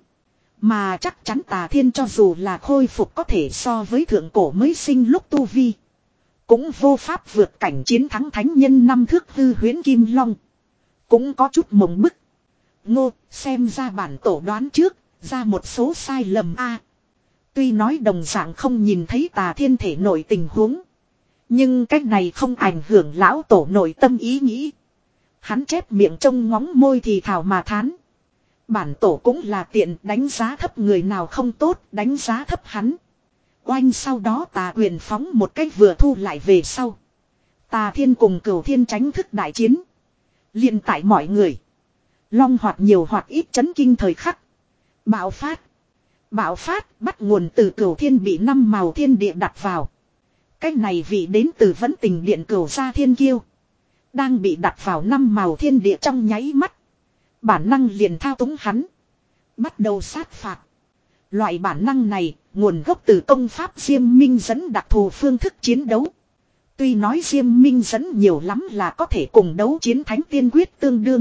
Mà chắc chắn tà thiên cho dù là khôi phục có thể so với thượng cổ mới sinh lúc tu vi. Cũng vô pháp vượt cảnh chiến thắng thánh nhân năm thước hư huyễn kim long. Cũng có chút mộng bức. Ngô, xem ra bản tổ đoán trước, ra một số sai lầm a. Tuy nói đồng dạng không nhìn thấy tà thiên thể nội tình huống. Nhưng cách này không ảnh hưởng lão tổ nội tâm ý nghĩ. Hắn chép miệng trông ngóng môi thì thảo mà thán. Bản tổ cũng là tiện, đánh giá thấp người nào không tốt, đánh giá thấp hắn. Oanh, sau đó Tà Quyền phóng một cách vừa thu lại về sau. Tà Thiên cùng Cửu Thiên tránh thức đại chiến. Liên tại mọi người. Long hoặc nhiều hoặc ít chấn kinh thời khắc. Bạo phát. Bạo phát bắt nguồn từ Cửu Thiên bị năm màu thiên địa đặt vào. Cách này vị đến từ Vẫn Tình Điện Cửu gia thiên kiêu. Đang bị đặt vào năm màu thiên địa trong nháy mắt. Bản năng liền thao túng hắn. Bắt đầu sát phạt. Loại bản năng này nguồn gốc từ công pháp Diêm Minh dẫn đặc thù phương thức chiến đấu. Tuy nói Diêm Minh dẫn nhiều lắm là có thể cùng đấu chiến thánh tiên quyết tương đương.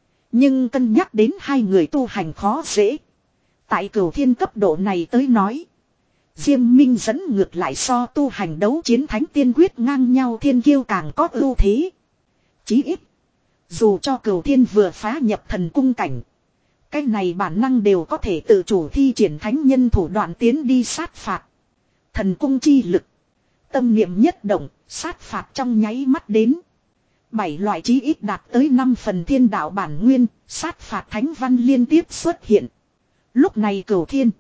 Nhưng cân nhắc đến hai người tu hành khó dễ. Tại Cửu Thiên cấp độ này tới nói. Diêm Minh dẫn ngược lại so tu hành đấu chiến thánh tiên quyết ngang nhau thiên kiêu càng có ưu thế. Chí ít. Dù cho Cửu Thiên vừa phá nhập thần cung cảnh. Cái này bản năng đều có thể tự chủ thi triển thánh nhân thủ đoạn tiến đi sát phạt. Thần cung chi lực. Tâm niệm nhất động, sát phạt trong nháy mắt đến. Bảy loại chí ít đạt tới năm phần thiên đạo bản nguyên, sát phạt thánh văn liên tiếp xuất hiện. Lúc này Cửu Thiên.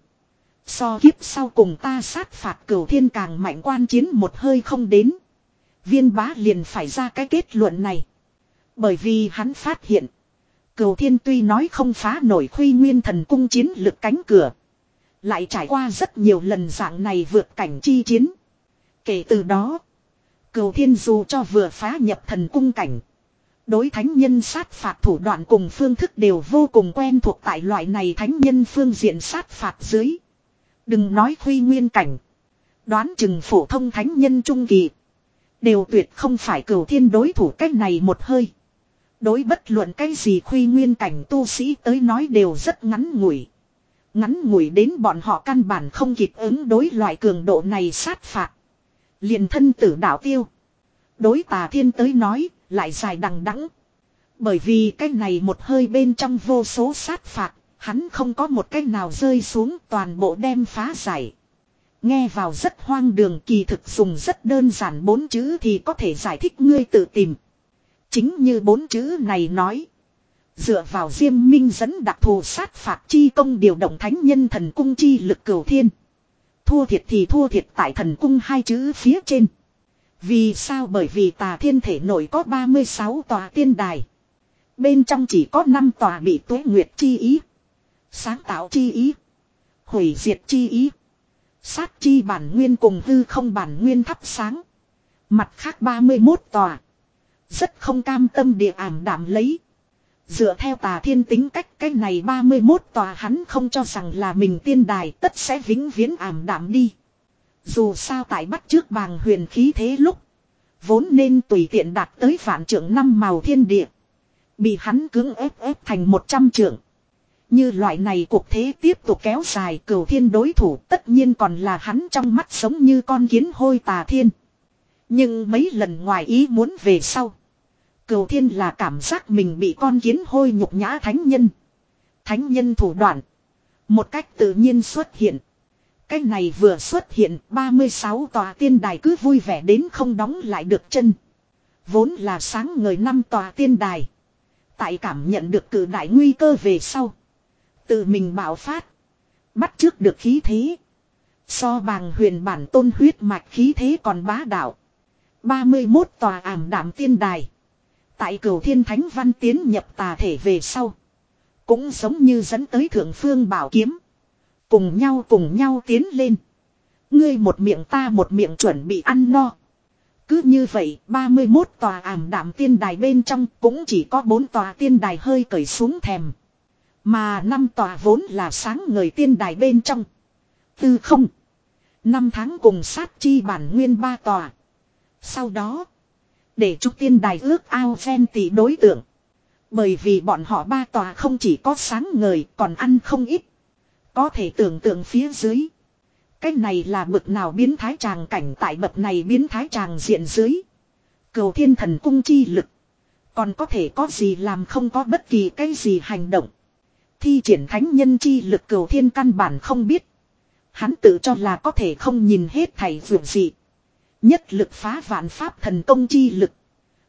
So kiếp sau cùng ta sát phạt Cửu Thiên càng mạnh, quan chiến một hơi không đến. Viên Bá liền phải ra cái kết luận này. Bởi vì hắn phát hiện. Cửu Thiên tuy nói không phá nổi Khuy Nguyên thần cung chiến lực cánh cửa. Lại trải qua rất nhiều lần dạng này vượt cảnh chi chiến. Kể từ đó. Cửu Thiên dù cho vừa phá nhập thần cung cảnh. Đối thánh nhân sát phạt thủ đoạn cùng phương thức đều vô cùng quen thuộc tại loại này thánh nhân phương diện sát phạt dưới. Đừng nói Khuy Nguyên cảnh. Đoán chừng phổ thông thánh nhân trung kỳ. Đều tuyệt không phải Cửu Thiên đối thủ cách này một hơi. Đối bất luận cái gì Khuy Nguyên cảnh tu sĩ tới nói đều rất ngắn ngủi. Ngắn ngủi đến bọn họ căn bản không kịp ứng đối loại cường độ này sát phạt. Liền thân tử đạo tiêu. Đối Tà Thiên tới nói lại dài đằng đẵng. Bởi vì cái này một hơi bên trong vô số sát phạt. Hắn không có một cái nào rơi xuống, toàn bộ đem phá giải. Nghe vào rất hoang đường, kỳ thực dùng rất đơn giản bốn chữ thì có thể giải thích, ngươi tự tìm. Chính như bốn chữ này nói. Dựa vào Diêm Minh dẫn đặc thù sát phạt chi công điều động thánh nhân thần cung chi lực Cửu Thiên. Thua thiệt thì thua thiệt tại thần cung hai chữ phía trên. Vì sao? Bởi vì Tà Thiên thể nội có ba mươi sáu tòa tiên đài. Bên trong chỉ có năm tòa bị Tuế Nguyệt chi ý, sáng tạo chi ý, hủy diệt chi ý, sát chi bản nguyên cùng hư không bản nguyên thắp sáng. Mặt khác ba mươi mốt tòa rất không cam tâm địa ảm đạm lấy. Dựa theo Tà Thiên tính cách, cái này ba mươi mốt tòa hắn không cho rằng là mình tiên đài, tất sẽ vĩnh viễn ảm đạm đi. Dù sao tại bắt trước bàng huyền khí thế lúc, vốn nên tùy tiện đạt tới vạn trượng năm màu thiên địa, bị hắn cưỡng ép ép thành một trăm trượng. Như loại này cuộc thế tiếp tục kéo dài, Cửu Thiên đối thủ tất nhiên còn là hắn trong mắt sống như con kiến hôi Tà Thiên. Nhưng mấy lần ngoài ý muốn về sau, Cửu Thiên là cảm giác mình bị con kiến hôi nhục nhã thánh nhân. Thánh nhân thủ đoạn một cách tự nhiên xuất hiện. Cái này vừa xuất hiện, ba mươi sáu tòa tiên đài cứ vui vẻ đến không đóng lại được chân. Vốn là sáng ngời năm tòa tiên đài. Tại cảm nhận được cử đại nguy cơ về sau, tự mình bạo phát. Bắt trước được khí thế. So bàng huyền bản tôn huyết mạch khí thế còn bá đạo. ba mươi mốt tòa ảm đạm tiên đài. Tại Cửu Thiên thánh văn tiến nhập tà thể về sau, cũng giống như dẫn tới thượng phương bảo kiếm. Cùng nhau cùng nhau tiến lên. Ngươi một miệng ta một miệng chuẩn bị ăn no. Cứ như vậy, ba mươi mốt tòa ảm đạm tiên đài bên trong cũng chỉ có bốn tòa tiên đài hơi cởi xuống thèm. Mà năm tòa vốn là sáng ngời tiên đài bên trong. Tư không. Năm tháng cùng sát chi bản nguyên ba tòa. Sau đó, để chúc tiên đài ước ao ven tỷ đối tượng. Bởi vì bọn họ ba tòa không chỉ có sáng ngời còn ăn không ít. Có thể tưởng tượng phía dưới. Cái này là bực nào biến thái tràng cảnh, tại bậc này biến thái tràng diện dưới. Cửu Thiên thần cung chi lực. Còn có thể có gì làm không có bất kỳ cái gì hành động. Thi triển thánh nhân chi lực Cửu Thiên căn bản không biết. Hắn tự cho là có thể không nhìn hết thảy vượt dị. Nhất lực phá vạn pháp thần công chi lực.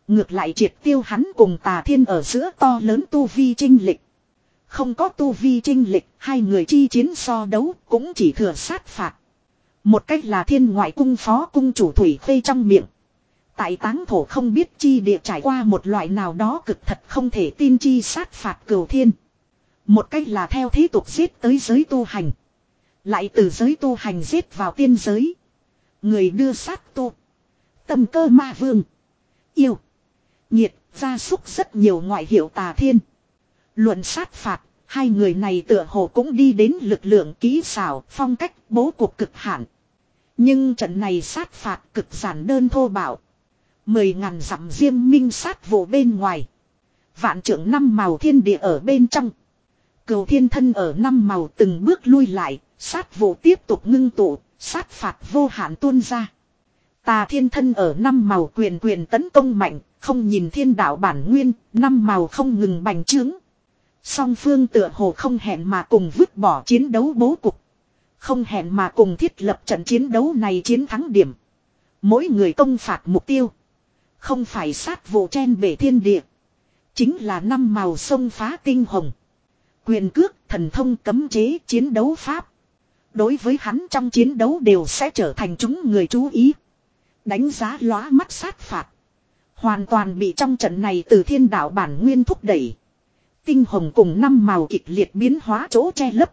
Ngược lại triệt tiêu hắn cùng Tà Thiên ở giữa to lớn tu vi chênh lệch. Không có tu vi chênh lệch, hai người chi chiến so đấu cũng chỉ thừa sát phạt. Một cách là Thiên Ngoại Cung phó cung chủ Thủy Khê trong miệng. Tại Táng Thổ không biết chi địa trải qua một loại nào đó cực thật không thể tin chi sát phạt Cửu Thiên. Một cách là theo thế tục giết tới giới tu hành. Lại từ giới tu hành giết vào tiên giới. Người đưa sát tu. Tâm cơ ma vương. Yêu. Nhiệt, gia súc rất nhiều ngoại hiệu Tà Thiên. Luận sát phạt, hai người này tựa hồ cũng đi đến lực lượng kỹ xảo, phong cách, bố cục cực hạn. Nhưng trận này sát phạt cực giản đơn thô bạo. Mười ngàn dặm diêm minh sát vụ bên ngoài. Vạn trưởng năm màu thiên địa ở bên trong. Cửu Thiên thân ở năm màu từng bước lui lại, sát vụ tiếp tục ngưng tụ, sát phạt vô hạn tuôn ra. Tà Thiên thân ở năm màu quyền quyền tấn công mạnh, không nhìn thiên đạo bản nguyên, năm màu không ngừng bành trướng. Song phương tựa hồ không hẹn mà cùng vứt bỏ chiến đấu bố cục. Không hẹn mà cùng thiết lập trận chiến đấu này chiến thắng điểm. Mỗi người công phạt mục tiêu. Không phải sát vụ chen bể thiên địa. Chính là năm màu sông phá tinh hồng. Quyền cước, thần thông cấm chế chiến đấu pháp. Đối với hắn trong chiến đấu đều sẽ trở thành chúng người chú ý. Đánh giá lóa mắt sát phạt. Hoàn toàn bị trong trận này từ thiên đạo bản nguyên thúc đẩy. Tinh hồng cùng năm màu kịch liệt biến hóa chỗ che lấp.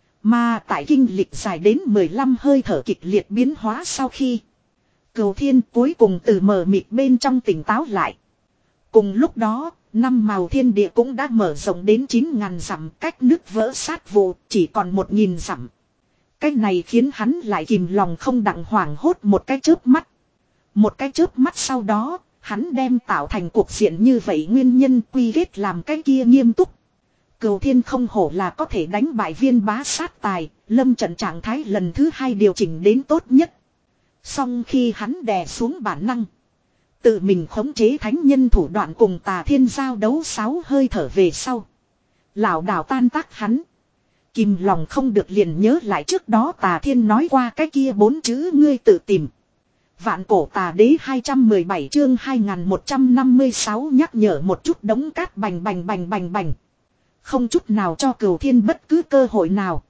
Mà tại kinh lịch dài đến mười lăm hơi thở kịch liệt biến hóa sau khi. Cửu Thiên cuối cùng từ mờ mịt bên trong tỉnh táo lại. Cùng lúc đó, năm màu thiên địa cũng đã mở rộng đến chín ngàn dặm cách nước vỡ sát vụ chỉ còn một nghìn dặm. Cái này khiến hắn lại kìm lòng không đặng hoảng hốt một cái chớp mắt. Một cái chớp mắt sau đó, hắn đem tạo thành cuộc diện như vậy nguyên nhân quy kết làm cái kia nghiêm túc. Cửu Thiên không hổ là có thể đánh bại viên bá sát tài, lâm trận trạng thái lần thứ hai điều chỉnh đến tốt nhất. Song khi hắn đè xuống bản năng. Tự mình khống chế thánh nhân thủ đoạn cùng Tà Thiên giao đấu sáu hơi thở về sau. Lão đảo tan tác hắn. Kìm lòng không được liền nhớ lại trước đó Tà Thiên nói qua cái kia bốn chữ ngươi tự tìm. Vạn cổ tà đế hai trăm mười bảy chương hai nghìn một trăm năm mươi sáu nhắc nhở một chút đống cát bành bành bành bành bành. Không chút nào cho Cửu Thiên bất cứ cơ hội nào.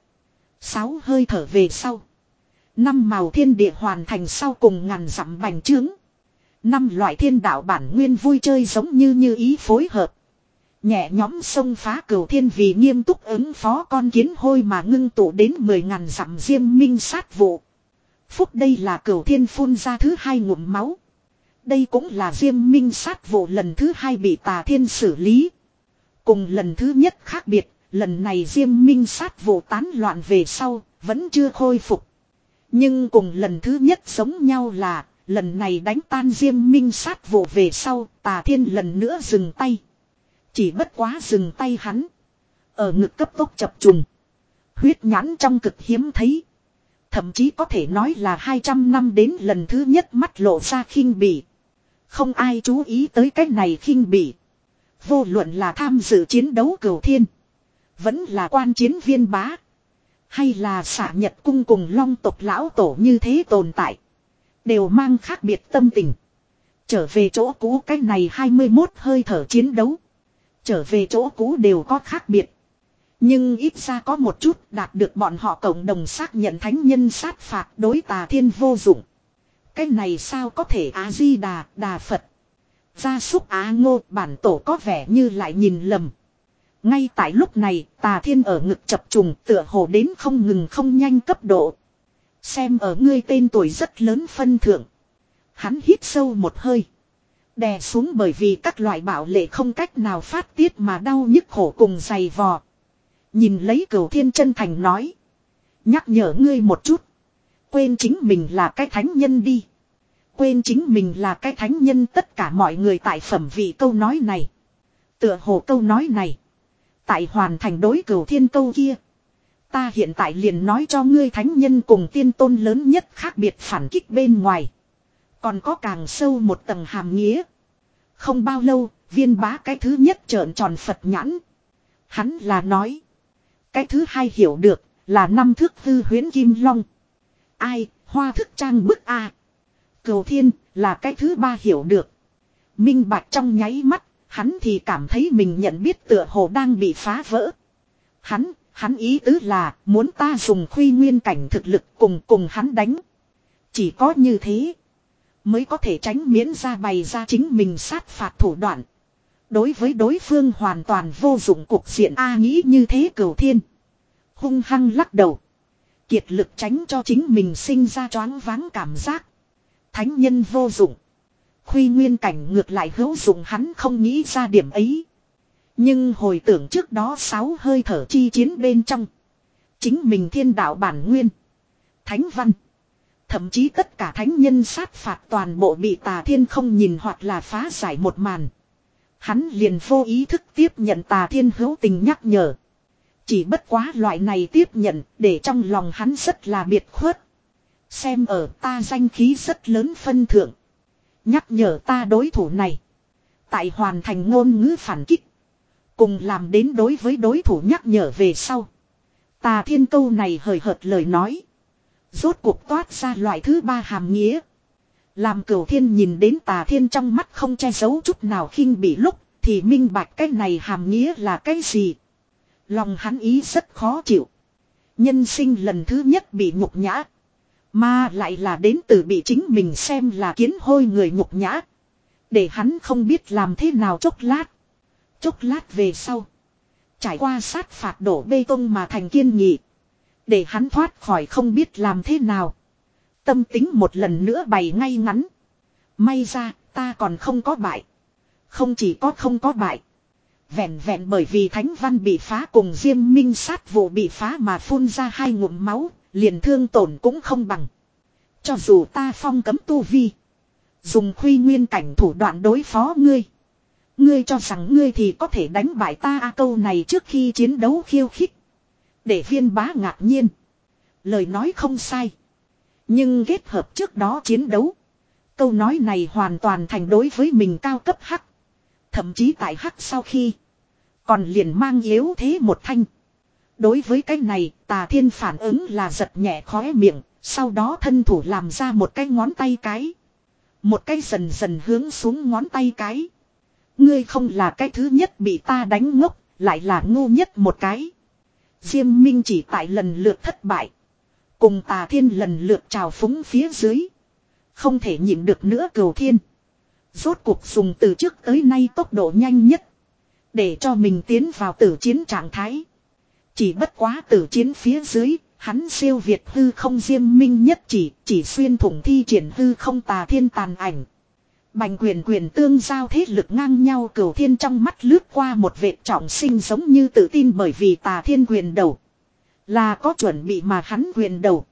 Sáu hơi thở về sau. Năm màu thiên địa hoàn thành sau cùng ngàn dặm bành trướng. Năm loại thiên đạo bản nguyên vui chơi giống như như ý phối hợp. Nhẹ nhóm xông phá Cửu Thiên vì nghiêm túc ứng phó con kiến hôi mà ngưng tụ đến mười ngàn dặm diêm minh sát vụ. Phúc đây là Cửu Thiên phun ra thứ hai ngụm máu. Đây cũng là diêm minh sát vụ lần thứ hai bị Tà Thiên xử lý. Cùng lần thứ nhất khác biệt, lần này diêm minh sát vụ tán loạn về sau, vẫn chưa khôi phục. Nhưng cùng lần thứ nhất giống nhau là, lần này đánh tan diêm minh sát vụ về sau, Tà Thiên lần nữa dừng tay. Chỉ bất quá dừng tay hắn. Ở ngực cấp tốc chập trùng. Huyết nhãn trong cực hiếm thấy. Thậm chí có thể nói là hai trăm năm đến lần thứ nhất mắt lộ ra khinh bỉ. Không ai chú ý tới cái này khinh bỉ. Vô luận là tham dự chiến đấu Cửu Thiên. Vẫn là quan chiến viên bá. Hay là xạ nhật cung cùng long tộc lão tổ như thế tồn tại. Đều mang khác biệt tâm tình. Trở về chỗ cũ cái này hai mươi mốt hơi thở chiến đấu. Trở về chỗ cũ đều có khác biệt. Nhưng ít ra có một chút đạt được bọn họ cộng đồng xác nhận thánh nhân sát phạt đối Tà Thiên vô dụng. Cái này sao có thể A-di-đà, Đà Phật. Gia súc Á Ngô bản tổ có vẻ như lại nhìn lầm. Ngay tại lúc này Tà Thiên ở ngực chập trùng tựa hồ đến không ngừng không nhanh cấp độ. Xem ở ngươi tên tuổi rất lớn phân thượng. Hắn hít sâu một hơi. Đè xuống bởi vì các loại bạo lệ không cách nào phát tiết mà đau nhức khổ cùng dày vò. Nhìn lấy Cửu Thiên chân thành nói. Nhắc nhở ngươi một chút. Quên chính mình là cái thánh nhân đi. Quên chính mình là cái thánh nhân tất cả mọi người tại phẩm vị câu nói này. Tựa hồ câu nói này. Tại hoàn thành đối Cửu Thiên câu kia. Ta hiện tại liền nói cho ngươi thánh nhân cùng tiên tôn lớn nhất khác biệt phản kích bên ngoài. Còn có càng sâu một tầng hàm nghĩa. Không bao lâu, viên bá cái thứ nhất trợn tròn Phật nhãn. Hắn là nói. Cái thứ hai hiểu được, là năm thước hư huyễn kim long. Ai, hoa thức trang bức A. Cửu Thiên, là cái thứ ba hiểu được. Minh bạch trong nháy mắt, hắn thì cảm thấy mình nhận biết tựa hồ đang bị phá vỡ. Hắn, hắn ý tứ là muốn ta dùng khuy nguyên cảnh thực lực cùng cùng hắn đánh. Chỉ có như thế mới có thể tránh miễn ra bày ra chính mình sát phạt thủ đoạn. Đối với đối phương hoàn toàn vô dụng cục diện A nghĩ như thế Cửu Thiên. Hung hăng lắc đầu. Kiệt lực tránh cho chính mình sinh ra choáng váng cảm giác. Thánh nhân vô dụng. Khuy nguyên cảnh ngược lại hữu dụng hắn không nghĩ ra điểm ấy. Nhưng hồi tưởng trước đó sáu hơi thở chi chiến bên trong. Chính mình thiên đạo bản nguyên. Thánh văn. Thậm chí tất cả thánh nhân sát phạt toàn bộ bị Tà Thiên không nhìn hoặc là phá giải một màn. Hắn liền vô ý thức tiếp nhận Tà Thiên hữu tình nhắc nhở. Chỉ bất quá loại này tiếp nhận để trong lòng hắn rất là biệt khuất. Xem ở ta danh khí rất lớn phân thượng. Nhắc nhở ta đối thủ này. Tại hoàn thành ngôn ngữ phản kích. Cùng làm đến đối với đối thủ nhắc nhở về sau. Tà Thiên câu này hời hợt lời nói. Rốt cuộc toát ra loại thứ ba hàm nghĩa. Làm Cửu Thiên nhìn đến Tà Thiên trong mắt không che giấu chút nào khinh bỉ lúc. Thì minh bạch cái này hàm nghĩa là cái gì. Lòng hắn ý rất khó chịu. Nhân sinh lần thứ nhất bị nhục nhã. Mà lại là đến từ bị chính mình xem là kiến hôi người nhục nhã. Để hắn không biết làm thế nào chốc lát. Chốc lát về sau. Trải qua sát phạt đổ bê tông mà thành kiên nghị. Để hắn thoát khỏi không biết làm thế nào. Tâm tính một lần nữa bày ngay ngắn. May ra ta còn không có bại. Không chỉ có không có bại. Vẹn vẹn bởi vì thánh văn bị phá cùng Diêm Minh sát vụ bị phá mà phun ra hai ngụm máu. Liền thương tổn cũng không bằng. Cho dù ta phong cấm tu vi. Dùng khuy nguyên cảnh thủ đoạn đối phó ngươi. Ngươi cho rằng ngươi thì có thể đánh bại ta à, câu này trước khi chiến đấu khiêu khích. Để Viên Bá ngạc nhiên. Lời nói không sai. Nhưng kết hợp trước đó chiến đấu. Câu nói này hoàn toàn thành đối với mình cao cấp hắc. Thậm chí tại hắc sau khi. Còn liền mang yếu thế một thanh. Đối với cái này Tà Thiên phản ứng là giật nhẹ khóe miệng. Sau đó thân thủ làm ra một cái ngón tay cái. Một cái dần dần hướng xuống ngón tay cái. Ngươi không là cái thứ nhất bị ta đánh ngốc. Lại là ngu nhất một cái. Diêm Minh chỉ tại lần lượt thất bại. Cùng Tà Thiên lần lượt trào phúng phía dưới. Không thể nhịn được nữa Cửu Thiên. Rốt cuộc dùng từ trước tới nay tốc độ nhanh nhất. Để cho mình tiến vào tử chiến trạng thái. Chỉ bất quá tử chiến phía dưới. Hắn siêu việt hư không Diêm Minh nhất chỉ. Chỉ xuyên thủng thi triển hư không Tà Thiên tàn ảnh. Bành quyền quyền tương giao thế lực ngang nhau Cửu Thiên trong mắt lướt qua một vệt trọng sinh giống như tự tin bởi vì Tà Thiên quyền đầu. Là có chuẩn bị mà hắn quyền đầu.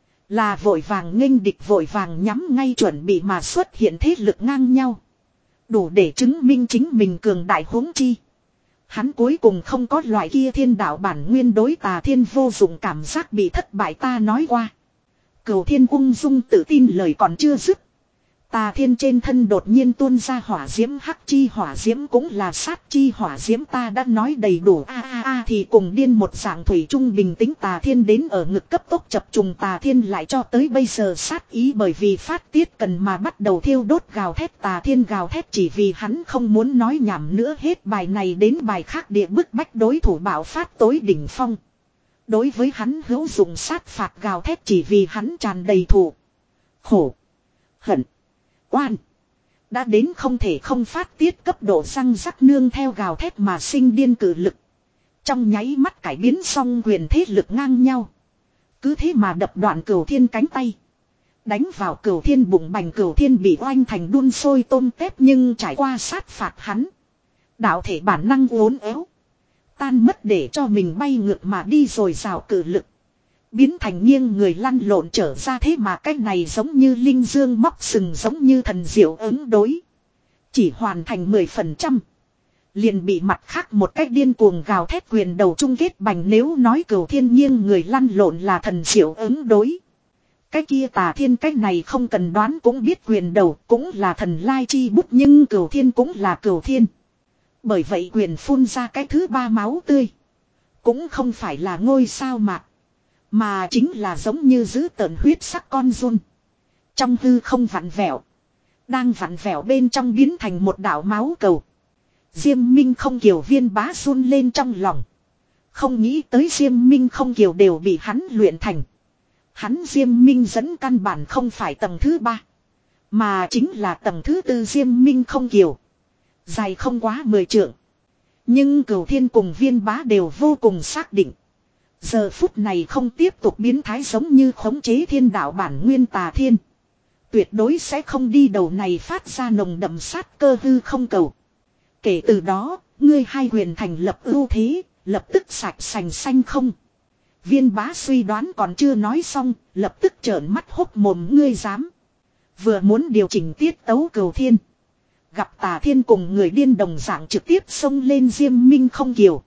Là vội vàng nghênh địch vội vàng nhắm ngay chuẩn bị mà xuất hiện thế lực ngang nhau. Đủ để chứng minh chính mình cường đại huống chi. Hắn cuối cùng không có loại kia thiên đạo bản nguyên đối Tà Thiên vô dụng cảm giác bị thất bại ta nói qua. Cửu Thiên ung dung tự tin lời còn chưa dứt. Tà Thiên trên thân đột nhiên tuôn ra hỏa diễm hắc chi hỏa diễm cũng là sát chi hỏa diễm ta đã nói đầy đủ a a a thì cùng điên một dạng thủy trung bình tĩnh Tà Thiên đến ở ngực cấp tốc chập trùng Tà Thiên lại cho tới bây giờ sát ý bởi vì phát tiết cần mà bắt đầu thiêu đốt gào thét Tà Thiên gào thét chỉ vì hắn không muốn nói nhảm nữa hết bài này đến bài khác địa bức bách đối thủ bạo phát tối đỉnh phong. Đối với hắn hữu dụng sát phạt gào thét chỉ vì hắn tràn đầy thù, khổ, hận, oan. Đã đến không thể không phát tiết cấp độ răng rắc nương theo gào thét mà sinh điên cử lực. Trong nháy mắt cải biến xong quyền thế lực ngang nhau. Cứ thế mà đập đoạn Cửu Thiên cánh tay. Đánh vào Cửu Thiên bụng bành Cửu Thiên bị oanh thành đun sôi tôm tép nhưng trải qua sát phạt hắn. Đạo thể bản năng uốn éo. Tan mất để cho mình bay ngược mà đi rồi rào cử lực. Biến thành nghiêng người lăn lộn trở ra thế mà cái này giống như linh dương móc sừng giống như thần diệu ứng đối. Chỉ hoàn thành mười phần trăm. Liền bị mặt khác một cách điên cuồng gào thét quyền đầu chung kết bành nếu nói Cửu Thiên nghiêng người lăn lộn là thần diệu ứng đối. Cái kia Tà Thiên cái này không cần đoán cũng biết quyền đầu cũng là thần lai chi bút nhưng Cửu Thiên cũng là Cửu Thiên. Bởi vậy quyền phun ra cái thứ ba máu tươi. Cũng không phải là ngôi sao mạc. Mà chính là giống như giữ tợn huyết sắc con run. Trong hư không vặn vẹo. Đang vặn vẹo bên trong biến thành một đảo máu cầu. Diêm Minh không kiều Viên Bá run lên trong lòng. Không nghĩ tới Diêm Minh không kiều đều bị hắn luyện thành. Hắn Diêm Minh dẫn căn bản không phải tầng thứ ba. Mà chính là tầng thứ tư Diêm Minh không kiều. Dài không quá mười trượng. Nhưng Cửu Thiên cùng Viên Bá đều vô cùng xác định. Giờ phút này không tiếp tục biến thái giống như khống chế thiên đạo bản nguyên tà thiên. Tuyệt đối sẽ không đi đầu này phát ra nồng đậm sát cơ hư không cầu. Kể từ đó, ngươi hai huyền thành lập ưu thế, lập tức sạch sành xanh không. Viên Bá suy đoán còn chưa nói xong, lập tức trợn mắt hốc mồm ngươi dám. Vừa muốn điều chỉnh tiết tấu Cửu Thiên. Gặp tà thiên cùng người điên đồng dạng trực tiếp xông lên Diêm Minh không kiều.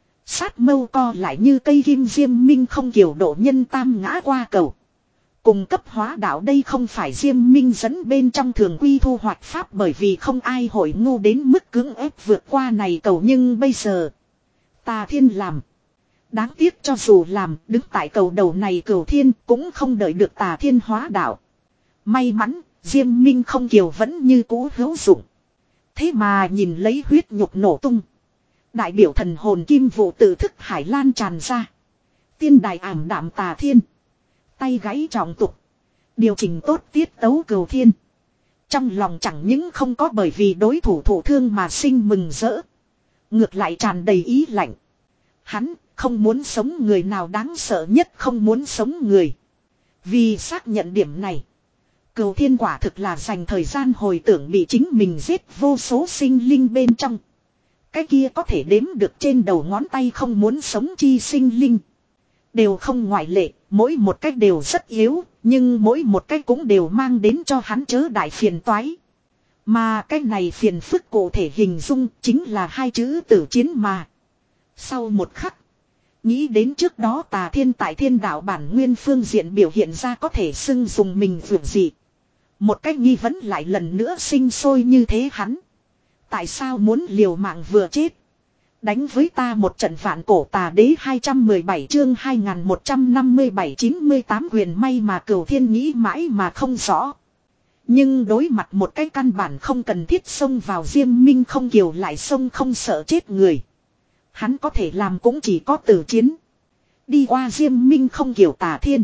Sát mâu co lại như cây kim Diêm Minh không kiều độ nhân tam ngã qua cầu. Cùng cấp hóa đạo đây không phải Diêm Minh dẫn bên trong thường quy thu hoạch pháp bởi vì không ai hội ngu đến mức cưỡng ép vượt qua này cầu nhưng bây giờ. Tà thiên làm. Đáng tiếc cho dù làm đứng tại cầu đầu này Cửu Thiên cũng không đợi được tà thiên hóa đạo. May mắn Diêm Minh không kiều vẫn như cũ hữu dụng. Thế mà nhìn lấy huyết nhục nổ tung. Đại biểu thần hồn kim vụ tự thức hải lan tràn ra. Tiên đài ảm đạm tà thiên. Tay gãy trọng tục. Điều chỉnh tốt tiết tấu Cửu Thiên. Trong lòng chẳng những không có bởi vì đối thủ thổ thương mà sinh mừng rỡ. Ngược lại tràn đầy ý lạnh. Hắn không muốn sống người nào đáng sợ nhất không muốn sống người. Vì xác nhận điểm này. Cửu Thiên quả thực là dành thời gian hồi tưởng bị chính mình giết vô số sinh linh bên trong. Cái kia có thể đếm được trên đầu ngón tay không muốn sống chi sinh linh. Đều không ngoại lệ, mỗi một cách đều rất yếu, nhưng mỗi một cách cũng đều mang đến cho hắn chớ đại phiền toái. Mà cái này phiền phức cụ thể hình dung chính là hai chữ tử chiến mà. Sau một khắc, nghĩ đến trước đó tà thiên tại thiên đạo bản nguyên phương diện biểu hiện ra có thể xưng dùng mình vượt gì. Một cách nghi vấn lại lần nữa sinh sôi như thế hắn. Tại sao muốn liều mạng vừa chết? Đánh với ta một trận vạn cổ tà đế hai trăm mười bảy chương hai nghìn một trăm năm mươi bảy chín mươi tám huyền may mà Cửu Thiên nghĩ mãi mà không rõ. Nhưng đối mặt một cái căn bản không cần thiết xông vào Diêm Minh không kiều lại xông không sợ chết người. Hắn có thể làm cũng chỉ có tử chiến. Đi qua Diêm Minh không kiều tà thiên.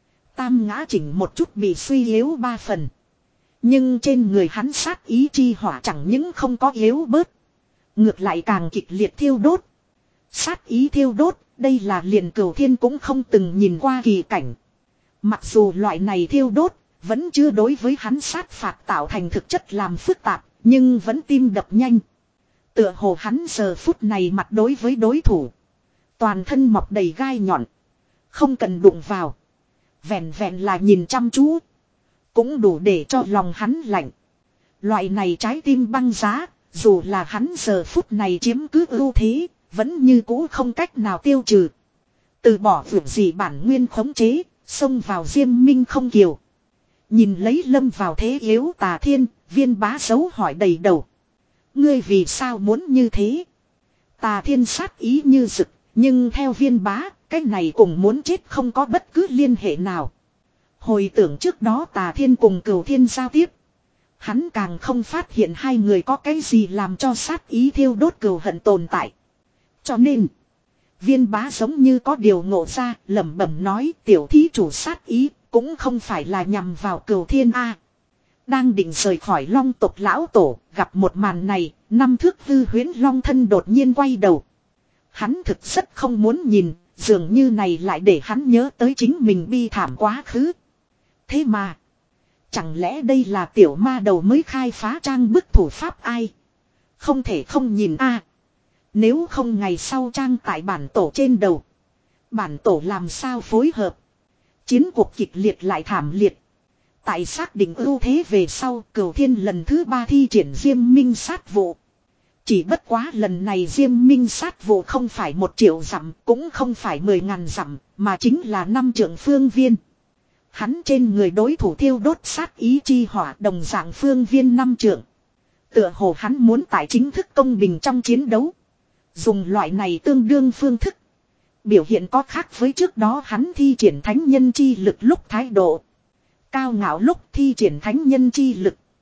Tam ngã chỉnh một chút bị suy yếu ba phần. Nhưng trên người hắn sát ý chi hỏa chẳng những không có yếu bớt. Ngược lại càng kịch liệt thiêu đốt. Sát ý thiêu đốt, đây là liền Cửu Thiên cũng không từng nhìn qua kỳ cảnh. Mặc dù loại này thiêu đốt, vẫn chưa đối với hắn sát phạt tạo thành thực chất làm phức tạp, nhưng vẫn tim đập nhanh. Tựa hồ hắn giờ phút này mặt đối với đối thủ. Toàn thân mọc đầy gai nhọn. Không cần đụng vào. Vẹn vẹn là nhìn chăm chú. Cũng đủ để cho lòng hắn lạnh. Loại này trái tim băng giá. Dù là hắn giờ phút này chiếm cứ ưu thế, vẫn như cũ không cách nào tiêu trừ. Từ bỏ vượt gì bản nguyên khống chế, xông vào Diêm Minh không kiều. Nhìn lấy lâm vào thế yếu tà thiên, Viên Bá dấu hỏi đầy đầu. Ngươi vì sao muốn như thế? Tà thiên sát ý như rực, nhưng theo Viên Bá, cái này cùng muốn chết không có bất cứ liên hệ nào. Hồi tưởng trước đó tà thiên cùng Cửu Thiên giao tiếp. Hắn càng không phát hiện hai người có cái gì làm cho sát ý thiêu đốt cừu hận tồn tại. Cho nên, Viên Bá giống như có điều ngộ ra, lẩm bẩm nói tiểu thí chủ sát ý, cũng không phải là nhằm vào Cửu Thiên A. Đang định rời khỏi long tộc lão tổ, gặp một màn này, năm thước hư huyễn long thân đột nhiên quay đầu. Hắn thực rất không muốn nhìn, dường như này lại để hắn nhớ tới chính mình bi thảm quá khứ. Thế mà, chẳng lẽ đây là tiểu ma đầu mới khai phá trang bức thủ pháp ai? Không thể không nhìn a. Nếu không ngày sau trang tại bản tổ trên đầu. Bản tổ làm sao phối hợp? Chiến cuộc kịch liệt lại thảm liệt. Tại xác định ưu thế về sau, Cửu Thiên lần thứ ba thi triển Diêm Minh sát vụ. Chỉ bất quá lần này Diêm Minh sát vụ không phải một triệu dặm, cũng không phải mười ngàn dặm, mà chính là năm trượng phương viên. Hắn trên người đối thủ thiêu đốt sát ý chi hỏa đồng dạng phương viên năm trượng. Tựa hồ hắn muốn tại chính thức công bình trong chiến đấu. Dùng loại này tương đương phương thức. Biểu hiện có khác với trước đó hắn thi triển thánh nhân chi lực lúc thái độ. Cao ngạo lúc thi triển thánh nhân chi lực.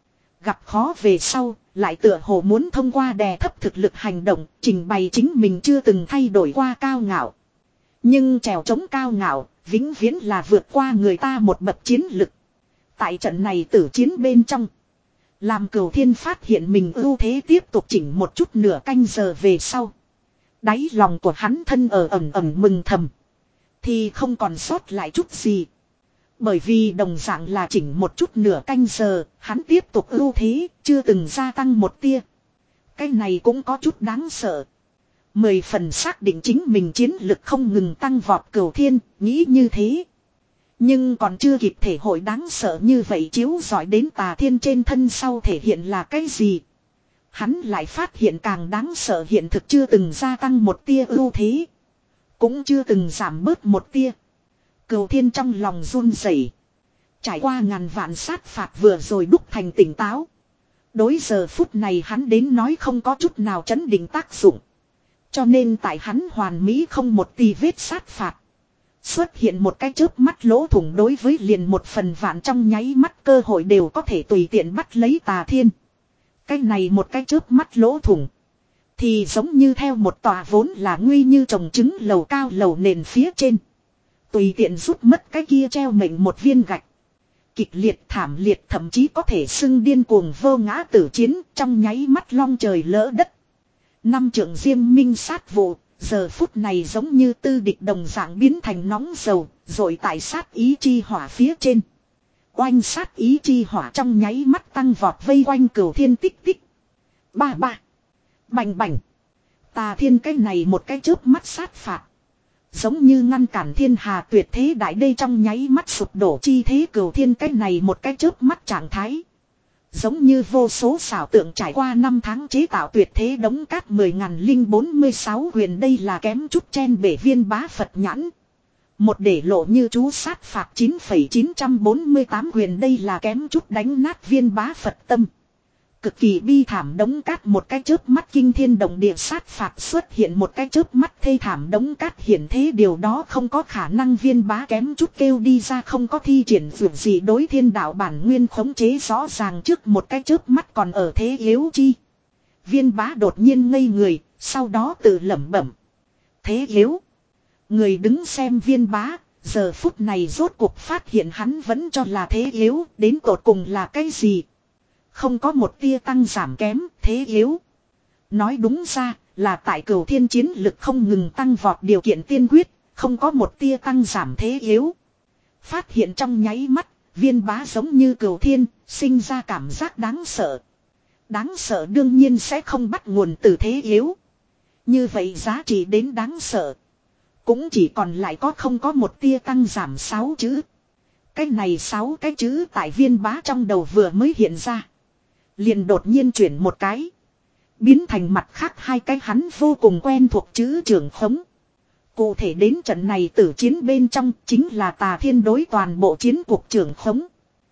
gặp khó về sau, lại tựa hồ muốn thông qua đè thấp thực lực hành động, trình bày chính mình chưa từng thay đổi qua cao ngạo. Nhưng trèo chống cao ngạo, vĩnh viễn là vượt qua người ta một bậc chiến lực. Tại trận này tử chiến bên trong, làm Cửu Thiên phát hiện mình ưu thế tiếp tục chỉnh một chút nửa canh giờ về sau. Đáy lòng của hắn thân ở ẩm ẩm mừng thầm. Thì không còn sót lại chút gì. Bởi vì đồng dạng là chỉnh một chút nửa canh giờ, hắn tiếp tục ưu thế, chưa từng gia tăng một tia. Cái này cũng có chút đáng sợ. Mười phần xác định chính mình chiến lực không ngừng tăng vọt Cửu Thiên, nghĩ như thế. Nhưng còn chưa kịp thể hội đáng sợ như vậy chiếu dọi đến Tà Thiên trên thân sau thể hiện là cái gì. Hắn lại phát hiện càng đáng sợ hiện thực chưa từng gia tăng một tia ưu thế. Cũng chưa từng giảm bớt một tia. Cửu Thiên trong lòng run rẩy. Trải qua ngàn vạn sát phạt vừa rồi đúc thành tỉnh táo. Đối giờ phút này hắn đến nói không có chút nào chấn định tác dụng. Cho nên tại hắn hoàn mỹ không một tì vết sát phạt. Xuất hiện một cái chớp mắt lỗ thủng đối với liền một phần vạn trong nháy mắt cơ hội đều có thể tùy tiện bắt lấy Tà Thiên. Cái này một cái chớp mắt lỗ thủng. Thì giống như theo một tòa vốn là nguy như trồng trứng lầu cao lầu nền phía trên. Tùy tiện rút mất cái kia treo mệnh một viên gạch. Kịch liệt thảm liệt thậm chí có thể xưng điên cuồng vô ngã tử chiến trong nháy mắt long trời lỡ đất. Năm trưởng diêm minh sát vụ, giờ phút này giống như tư địch đồng dạng biến thành nóng dầu, rồi tại sát ý chi hỏa phía trên. Oanh sát ý chi hỏa trong nháy mắt tăng vọt vây quanh Cửu Thiên tích tích. Ba ba. Bành bành. Tà Thiên cái này một cái chớp mắt sát phạt. Giống như ngăn cản thiên hà tuyệt thế đại đê trong nháy mắt sụp đổ chi thế Cửu Thiên cái này một cái chớp mắt trạng thái. Giống như vô số xảo tượng trải qua năm tháng chế tạo tuyệt thế đống cát mười nghìn linh bốn mươi sáu huyền đây là kém chút chen bể viên bá Phật nhãn. Một để lộ như chú sát phạt chín phẩy chín bốn tám huyền đây là kém chút đánh nát viên bá Phật tâm. Cực kỳ bi thảm đống cát một cái chớp mắt kinh thiên động địa sát phạt xuất hiện một cái chớp mắt thê thảm đống cát hiển thế điều đó không có khả năng viên bá kém chút kêu đi ra không có thi triển vượt gì đối thiên đạo bản nguyên khống chế rõ ràng trước một cái chớp mắt còn ở thế yếu chi. Viên bá đột nhiên ngây người, sau đó tự lẩm bẩm. Thế yếu. Người đứng xem viên bá, giờ phút này rốt cuộc phát hiện hắn vẫn cho là thế yếu, đến tột cùng là cái gì? Không có một tia tăng giảm kém, thế yếu. Nói đúng ra, là tại Cửu Thiên chiến lực không ngừng tăng vọt điều kiện tiên quyết, không có một tia tăng giảm thế yếu. Phát hiện trong nháy mắt, viên bá giống như Cửu Thiên, sinh ra cảm giác đáng sợ. Đáng sợ đương nhiên sẽ không bắt nguồn từ thế yếu. Như vậy giá trị đến đáng sợ. Cũng chỉ còn lại có không có một tia tăng giảm sáu chữ. Cái này sáu cái chữ tại viên bá trong đầu vừa mới hiện ra. Liền đột nhiên chuyển một cái. Biến thành mặt khác hai cái hắn vô cùng quen thuộc chữ trưởng khống. Cụ thể đến trận này tử chiến bên trong chính là Tà Thiên đối toàn bộ chiến cuộc trưởng khống.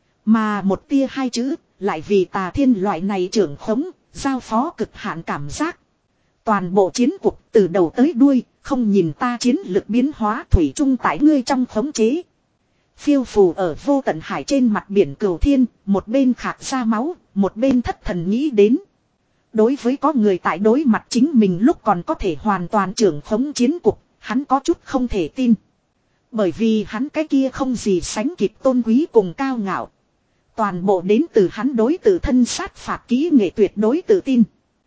Mà một tia hai chữ lại vì Tà Thiên loại này trưởng khống, giao phó cực hạn cảm giác. Toàn bộ chiến cuộc từ đầu tới đuôi, không nhìn ta chiến lực biến hóa thủy chung tại ngươi trong khống chế. Phiêu phù ở vô tận hải trên mặt biển Cửu Thiên, một bên khạc ra máu, một bên thất thần nghĩ đến. Đối với có người tại đối mặt chính mình lúc còn có thể hoàn toàn trưởng khống chiến cục, hắn có chút không thể tin. Bởi vì hắn cái kia không gì sánh kịp tôn quý cùng cao ngạo. Toàn bộ đến từ hắn đối tự thân sát phạt kỹ nghệ tuyệt đối tự tin.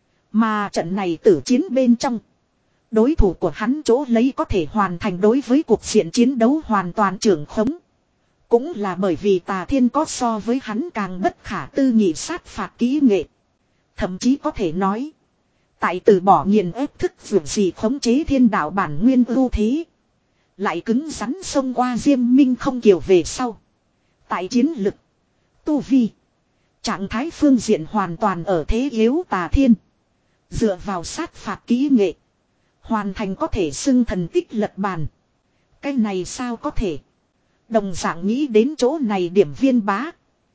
Mà trận này tử chiến bên trong. Đối thủ của hắn chỗ lấy có thể hoàn thành đối với cuộc diện chiến đấu hoàn toàn trưởng khống. Cũng là bởi vì Tà Thiên có so với hắn càng bất khả tư nghị sát phạt kỹ nghệ. Thậm chí có thể nói. Tại từ bỏ nghiền ép thức vượt gì khống chế thiên đạo bản nguyên ưu thế. Lại cứng rắn xông qua Diêm Minh không kiều về sau. Tại chiến lực. Tu vi. Trạng thái phương diện hoàn toàn ở thế yếu Tà Thiên. Dựa vào sát phạt kỹ nghệ. Hoàn thành có thể xưng thần tích lật bàn. Cái này sao có thể. Đồng dạng nghĩ đến chỗ này điểm viên bá.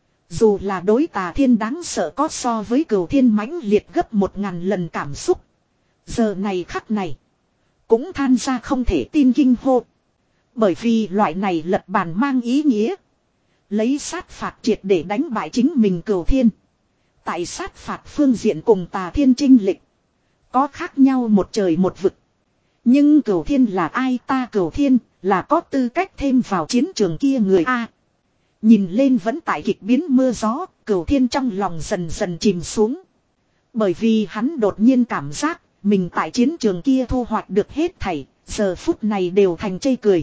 Dù là đối Tà Thiên đáng sợ có so với Cửu Thiên mãnh liệt gấp một ngàn lần cảm xúc. Giờ này khắc này. Cũng than ra không thể tin kinh hô. Bởi vì loại này lật bàn mang ý nghĩa. Lấy sát phạt triệt để đánh bại chính mình Cửu Thiên. Tại sát phạt phương diện cùng Tà Thiên chênh lệch có khác nhau một trời một vực. Nhưng Cửu Thiên là ai? Ta Cửu Thiên là có tư cách thêm vào chiến trường kia người A. Nhìn lên vẫn tại kịch biến mưa gió, Cửu Thiên trong lòng dần dần chìm xuống. Bởi vì hắn đột nhiên cảm giác mình tại chiến trường kia thu hoạch được hết thảy, giờ phút này đều thành chê cười.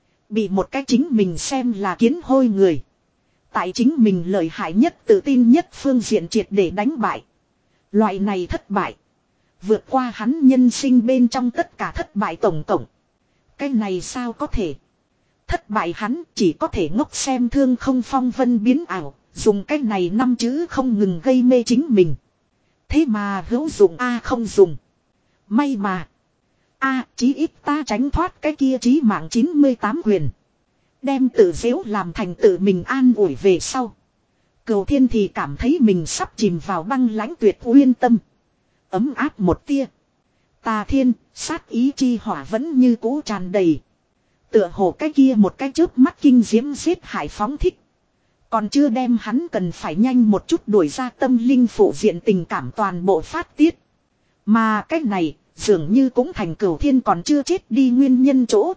Bị một cái chính mình xem là kiến hôi người. Tại chính mình lợi hại nhất tự tin nhất phương diện triệt để đánh bại. Loại này thất bại. Vượt qua hắn nhân sinh bên trong tất cả thất bại tổng tổng. Cái này sao có thể? Thất bại hắn chỉ có thể ngốc xem thương không phong vân biến ảo. Dùng cái này năm chữ không ngừng gây mê chính mình. Thế mà hữu dụng A không dùng. May mà. A chí ít ta tránh thoát cái kia chí mạng chín mươi tám quyền. Đem tự dễu làm thành tự mình an ủi về sau. Cửu Thiên thì cảm thấy mình sắp chìm vào băng lãnh tuyệt uyên tâm. Ấm áp một tia. Tà Thiên, sát ý chi hỏa vẫn như cũ tràn đầy. Tựa hồ cái kia một cái chớp mắt kinh diễm giết hại phóng thích. Còn chưa đem hắn cần phải nhanh một chút đuổi ra tâm linh phụ diện tình cảm toàn bộ phát tiết. Mà cái này, dường như cũng thành Cửu Thiên còn chưa chết đi nguyên nhân chỗ.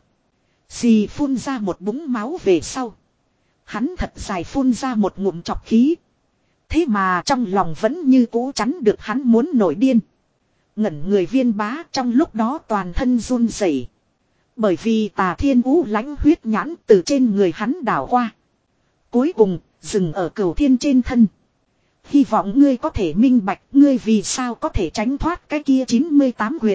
Xì phun ra một búng máu về sau. Hắn thật dài phun ra một ngụm chọc khí. Thế mà trong lòng vẫn như cũ chắn được hắn muốn nổi điên. Ngẩn người Viên Bá trong lúc đó toàn thân run rẩy. Bởi vì Tà Thiên u lãnh huyết nhãn từ trên người hắn đảo qua. Cuối cùng, dừng ở Cửu Thiên trên thân. Hy vọng ngươi có thể minh bạch ngươi vì sao có thể tránh thoát cái kia chín mươi tám quyền.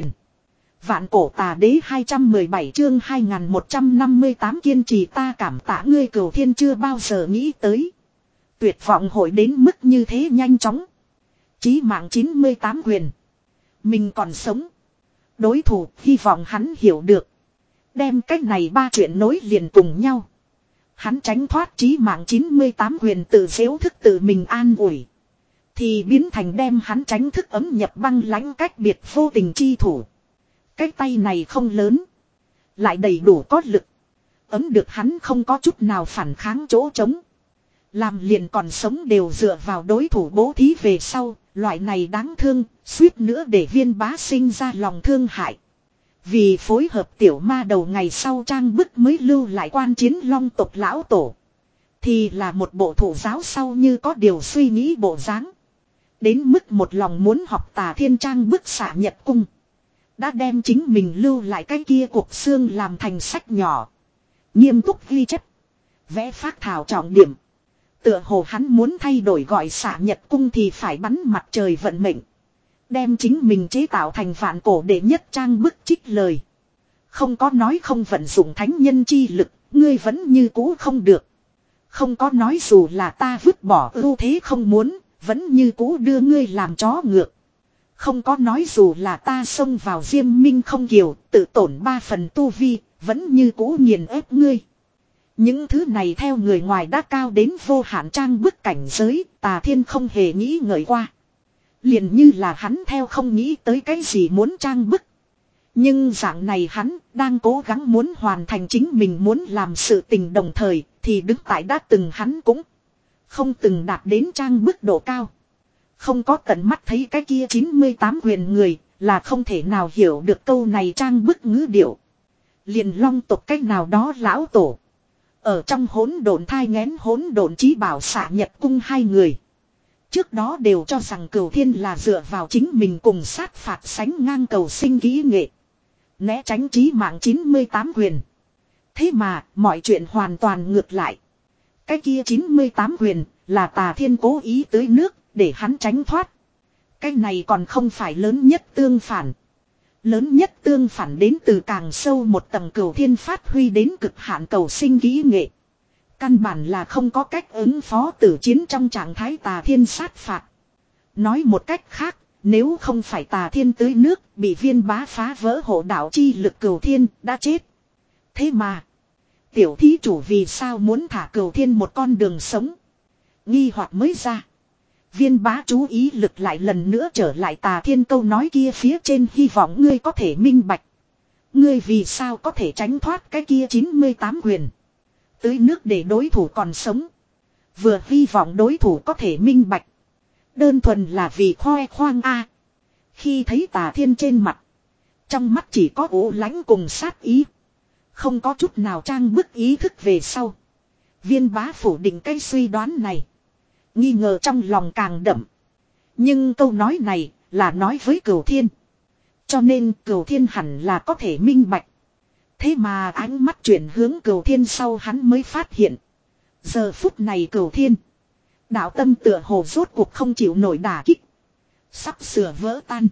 Vạn cổ tà đế hai trăm mười bảy chương hai nghìn một trăm năm mươi tám kiên trì ta cảm tạ ngươi. Cửu Thiên chưa bao giờ nghĩ tới. Tuyệt vọng hội đến mức như thế nhanh chóng. Chí mạng chín mươi tám quyền. Mình còn sống. Đối thủ hy vọng hắn hiểu được. Đem cách này ba chuyện nối liền cùng nhau. Hắn tránh thoát chí mạng chín mươi tám quyền tự dễu thức tự mình an ủi. Thì biến thành đem hắn tránh thức ấm nhập băng lãnh cách biệt vô tình chi thủ. Cái tay này không lớn. Lại đầy đủ có lực. Ấm được hắn không có chút nào phản kháng chỗ trống. Làm liền còn sống đều dựa vào đối thủ bố thí về sau. Loại này đáng thương, suýt nữa để Viên Bá sinh ra lòng thương hại. Vì phối hợp tiểu ma đầu ngày sau trang bức mới lưu lại quan chiến long tộc lão tổ. Thì là một bộ thủ giáo sau như có điều suy nghĩ bộ dáng. Đến mức một lòng muốn học Tà Thiên trang bức xạ nhật cung. Đã đem chính mình lưu lại cái kia cuộc xương làm thành sách nhỏ. Nghiêm túc ghi chép. Vẽ phác thảo trọng điểm. Tựa hồ hắn muốn thay đổi gọi xạ nhật cung thì phải bắn mặt trời vận mệnh. Đem chính mình chế tạo thành vạn cổ đệ nhất trang bức trích lời. Không có nói không vận dụng thánh nhân chi lực, ngươi vẫn như cũ không được. Không có nói dù là ta vứt bỏ ưu thế không muốn, vẫn như cũ đưa ngươi làm chó ngược. Không có nói dù là ta xông vào Diêm Minh không kiều, tự tổn ba phần tu vi, vẫn như cũ nghiền ép ngươi. Những thứ này theo người ngoài đã cao đến vô hạn trang bức cảnh giới, Tà Thiên không hề nghĩ ngợi qua. Liền như là hắn theo không nghĩ tới cái gì muốn trang bức. Nhưng dạng này hắn đang cố gắng muốn hoàn thành chính mình muốn làm sự tình đồng thời thì đứng tại đã từng hắn cũng không từng đạt đến trang bức độ cao. Không có tận mắt thấy cái kia chín mươi tám quyền người là không thể nào hiểu được câu này trang bức ngữ điệu. Liền long tộc cách nào đó lão tổ. Ở trong hỗn độn thai nghén hỗn độn chí bảo xạ nhật cung hai người. Trước đó đều cho rằng Cửu Thiên là dựa vào chính mình cùng sát phạt sánh ngang cầu sinh kỹ nghệ. Né tránh chí mạng chín mươi tám quyền. Thế mà mọi chuyện hoàn toàn ngược lại. Cái kia chín mươi tám quyền là Tà Thiên cố ý tưới nước để hắn tránh thoát. Cái này còn không phải lớn nhất tương phản. Lớn nhất tương phản đến từ càng sâu một tầng Cửu Thiên phát huy đến cực hạn cầu sinh kỹ nghệ. Căn bản là không có cách ứng phó tử chiến trong trạng thái Tà Thiên sát phạt. Nói một cách khác, nếu không phải Tà Thiên tưới nước, bị Viên Bá phá vỡ hộ đạo chi lực Cửu Thiên đã chết. Thế mà, tiểu thí chủ vì sao muốn thả Cửu Thiên một con đường sống? Nghi hoặc mới ra. Viên Bá chú ý lực lại lần nữa trở lại Tà Thiên câu nói kia phía trên, hy vọng ngươi có thể minh bạch. Ngươi vì sao có thể tránh thoát cái kia chín mươi tám quyền? Tưới nước để đối thủ còn sống. Vừa hy vọng đối thủ có thể minh bạch. Đơn thuần là vì khoe khoang a. Khi thấy Tà Thiên trên mặt, trong mắt chỉ có ủ lãnh cùng sát ý, không có chút nào trang bức ý thức về sau. Viên Bá phủ định cái suy đoán này, nghi ngờ trong lòng càng đậm. Nhưng câu nói này là nói với Cửu Thiên, cho nên Cửu Thiên hẳn là có thể minh bạch. Thế mà ánh mắt chuyển hướng Cửu Thiên sau, hắn mới phát hiện, giờ phút này Cửu Thiên đạo tâm tựa hồ rốt cuộc không chịu nổi đả kích, sắp sửa vỡ tan.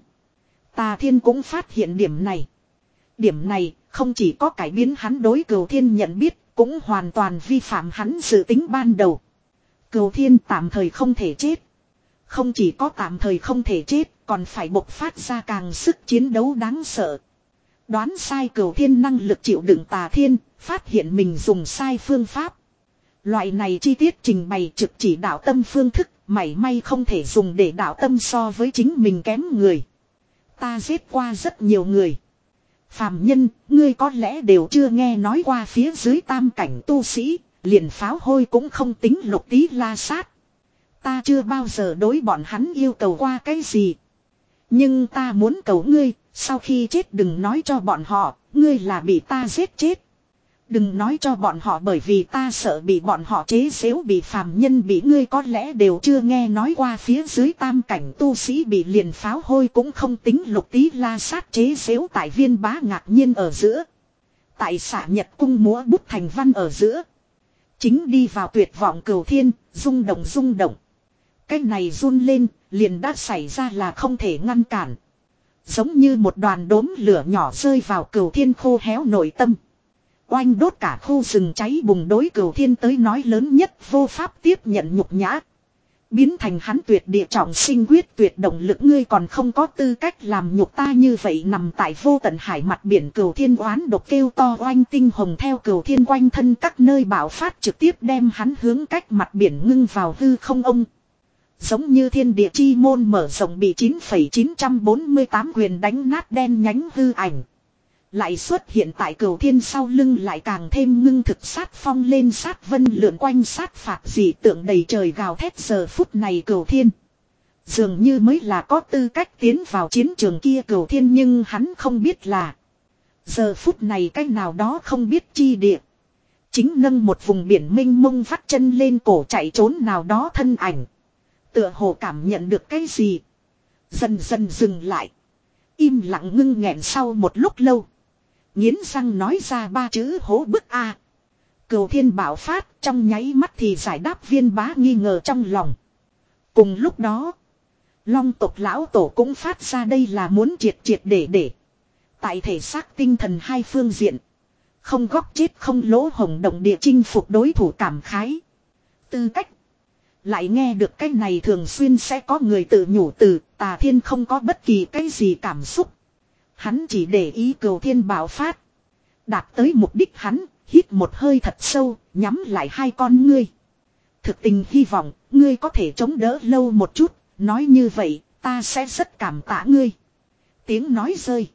Tà Thiên cũng phát hiện điểm này. Điểm này không chỉ có cải biến hắn đối Cửu Thiên nhận biết, cũng hoàn toàn vi phạm hắn dự tính ban đầu. Cửu Thiên tạm thời không thể chết. Không chỉ có tạm thời không thể chết, còn phải bộc phát ra càng sức chiến đấu đáng sợ. Đoán sai Cửu Thiên năng lực chịu đựng Tà Thiên, phát hiện mình dùng sai phương pháp. Loại này chi tiết trình bày trực chỉ đạo tâm phương thức, mảy may không thể dùng để đạo tâm so với chính mình kém người. Ta giết qua rất nhiều người. Phàm nhân, ngươi có lẽ đều chưa nghe nói qua phía dưới tam cảnh tu sĩ, liền pháo hôi cũng không tính lục tí la sát. Ta chưa bao giờ đối bọn hắn yêu cầu qua cái gì. Nhưng ta muốn cầu ngươi, sau khi chết đừng nói cho bọn họ, ngươi là bị ta giết chết. Đừng nói cho bọn họ, bởi vì ta sợ bị bọn họ chế giễu, bị phàm nhân bị ngươi có lẽ đều chưa nghe nói qua phía dưới tam cảnh tu sĩ bị liền pháo hôi cũng không tính lục tí la sát chế giễu. Tại Viên Bá ngạc nhiên ở giữa, tại Xạ Nhật cung múa bút thành văn ở giữa, chính đi vào tuyệt vọng Cửu Thiên, rung động rung động. Cái này run lên, liền đã xảy ra là không thể ngăn cản. Giống như một đoàn đốm lửa nhỏ rơi vào Cửu Thiên khô héo nội tâm. Oanh đốt cả khu rừng cháy bùng, đối Cửu Thiên tới nói lớn nhất vô pháp tiếp nhận nhục nhã. Biến thành hắn tuyệt địa trọng sinh quyết tuyệt động lực. Ngươi còn không có tư cách làm nhục ta như vậy. Nằm tại vô tận hải mặt biển, Cửu Thiên oán độc kêu to. Oanh tinh hồng theo Cửu Thiên quanh thân các nơi bạo phát, trực tiếp đem hắn hướng cách mặt biển ngưng vào hư không ông. Giống như thiên địa chi môn mở rộng, bị chín phẩy chín bốn tám quyền đánh nát đen nhánh hư ảnh. Lại xuất hiện tại Cửu Thiên sau lưng, lại càng thêm ngưng thực sát phong lên sát vân lượn quanh sát phạt dị tượng đầy trời gào thét. Giờ phút này Cửu Thiên dường như mới là có tư cách tiến vào chiến trường kia Cửu Thiên, nhưng hắn không biết là giờ phút này cách nào đó không biết chi địa chính nâng một vùng biển mênh mông vắt chân lên cổ chạy trốn nào đó thân ảnh. Tựa hồ cảm nhận được cái gì, dần dần dừng lại, im lặng ngưng nghẹn sau một lúc lâu, nghiến răng nói ra ba chữ hố bức a. À. Cửu Thiên bạo phát, trong nháy mắt thì giải đáp Viên Bá nghi ngờ trong lòng. Cùng lúc đó, Long tộc lão tổ cũng phát ra, đây là muốn triệt triệt để để tại thể xác tinh thần hai phương diện, không góc chết không lỗ hổng động địa chinh phục đối thủ cảm khái. Tư cách. Lại nghe được cái này thường xuyên sẽ có người tự nhủ từ, Tà Thiên không có bất kỳ cái gì cảm xúc. Hắn chỉ để ý Cửu Thiên bạo phát. Đạt tới mục đích, hắn hít một hơi thật sâu, nhắm lại hai con ngươi. Thực tình hy vọng ngươi có thể chống đỡ lâu một chút, nói như vậy ta sẽ rất cảm tạ ngươi. Tiếng nói rơi,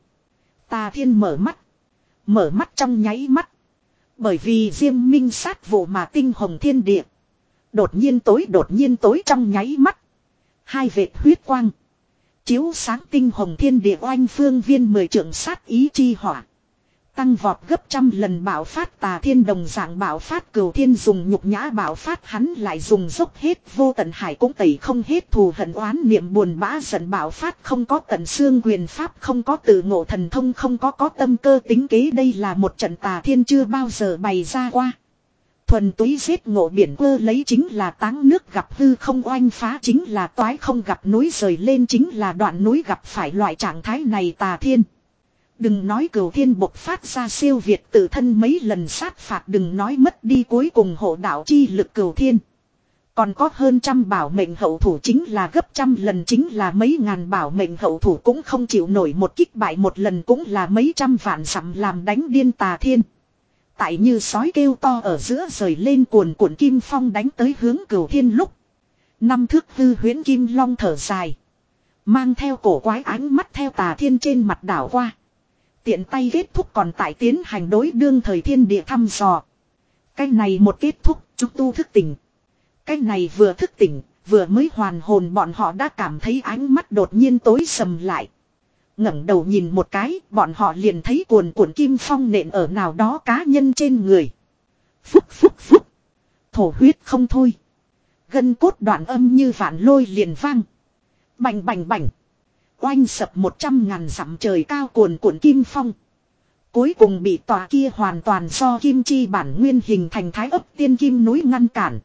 Tà Thiên mở mắt. Mở mắt trong nháy mắt, bởi vì Diêm Minh sát vụ mà tinh hồng thiên địa đột nhiên tối, đột nhiên tối trong nháy mắt. Hai vệt huyết quang chiếu sáng tinh hồng thiên địa, oanh phương viên mười trượng sát ý chi hỏa tăng vọt gấp trăm lần bạo phát. Tà Thiên đồng dạng bạo phát, Cửu Thiên dùng nhục nhã bạo phát, hắn lại dùng dốc hết vô tận hải cũng tẩy không hết thù hận oán niệm buồn bã giận bạo phát. Không có tận xương quyền pháp, không có tự ngộ thần thông, không có có tâm cơ tính kế. Đây là một trận Tà Thiên chưa bao giờ bày ra qua. Thuần túy giết ngộ biển quơ lấy chính là táng nước gặp hư không, oanh phá chính là toái không gặp núi rời lên chính là đoạn núi gặp phải. Loại trạng thái này Tà Thiên, đừng nói Cửu Thiên bộc phát ra siêu việt tự thân mấy lần sát phạt, đừng nói mất đi cuối cùng hộ đạo chi lực Cửu Thiên, còn có hơn trăm bảo mệnh hậu thủ chính là gấp trăm lần, chính là mấy ngàn bảo mệnh hậu thủ cũng không chịu nổi một kích bại một lần, cũng là mấy trăm vạn dặm làm đánh điên Tà Thiên. Tại như sói kêu to ở giữa rời lên cuồn cuộn kim phong đánh tới hướng Cửu Thiên lúc, năm thước hư huyễn kim long thở dài, mang theo cổ quái ánh mắt theo Tà Thiên trên mặt đảo qua. Tiện tay kết thúc còn tại tiến hành đối đương thời thiên địa thăm dò. Cái này một kết thúc, chúng tu thức tỉnh. Cái này vừa thức tỉnh, Vừa mới hoàn hồn bọn họ đã cảm thấy ánh mắt đột nhiên tối sầm lại. Ngẩng đầu nhìn một cái, bọn họ liền thấy cuồn cuộn kim phong nện ở nào đó cá nhân trên người. Phúc phúc phúc. Thổ huyết không thôi. Gân cốt đoạn âm như vạn lôi liền vang. Bành bành bành. Oanh sập một trăm ngàn dặm trời cao cuồn cuộn kim phong. Cuối cùng bị tòa kia hoàn toàn do kim chi bản nguyên hình thành thái ấp tiên kim núi ngăn cản.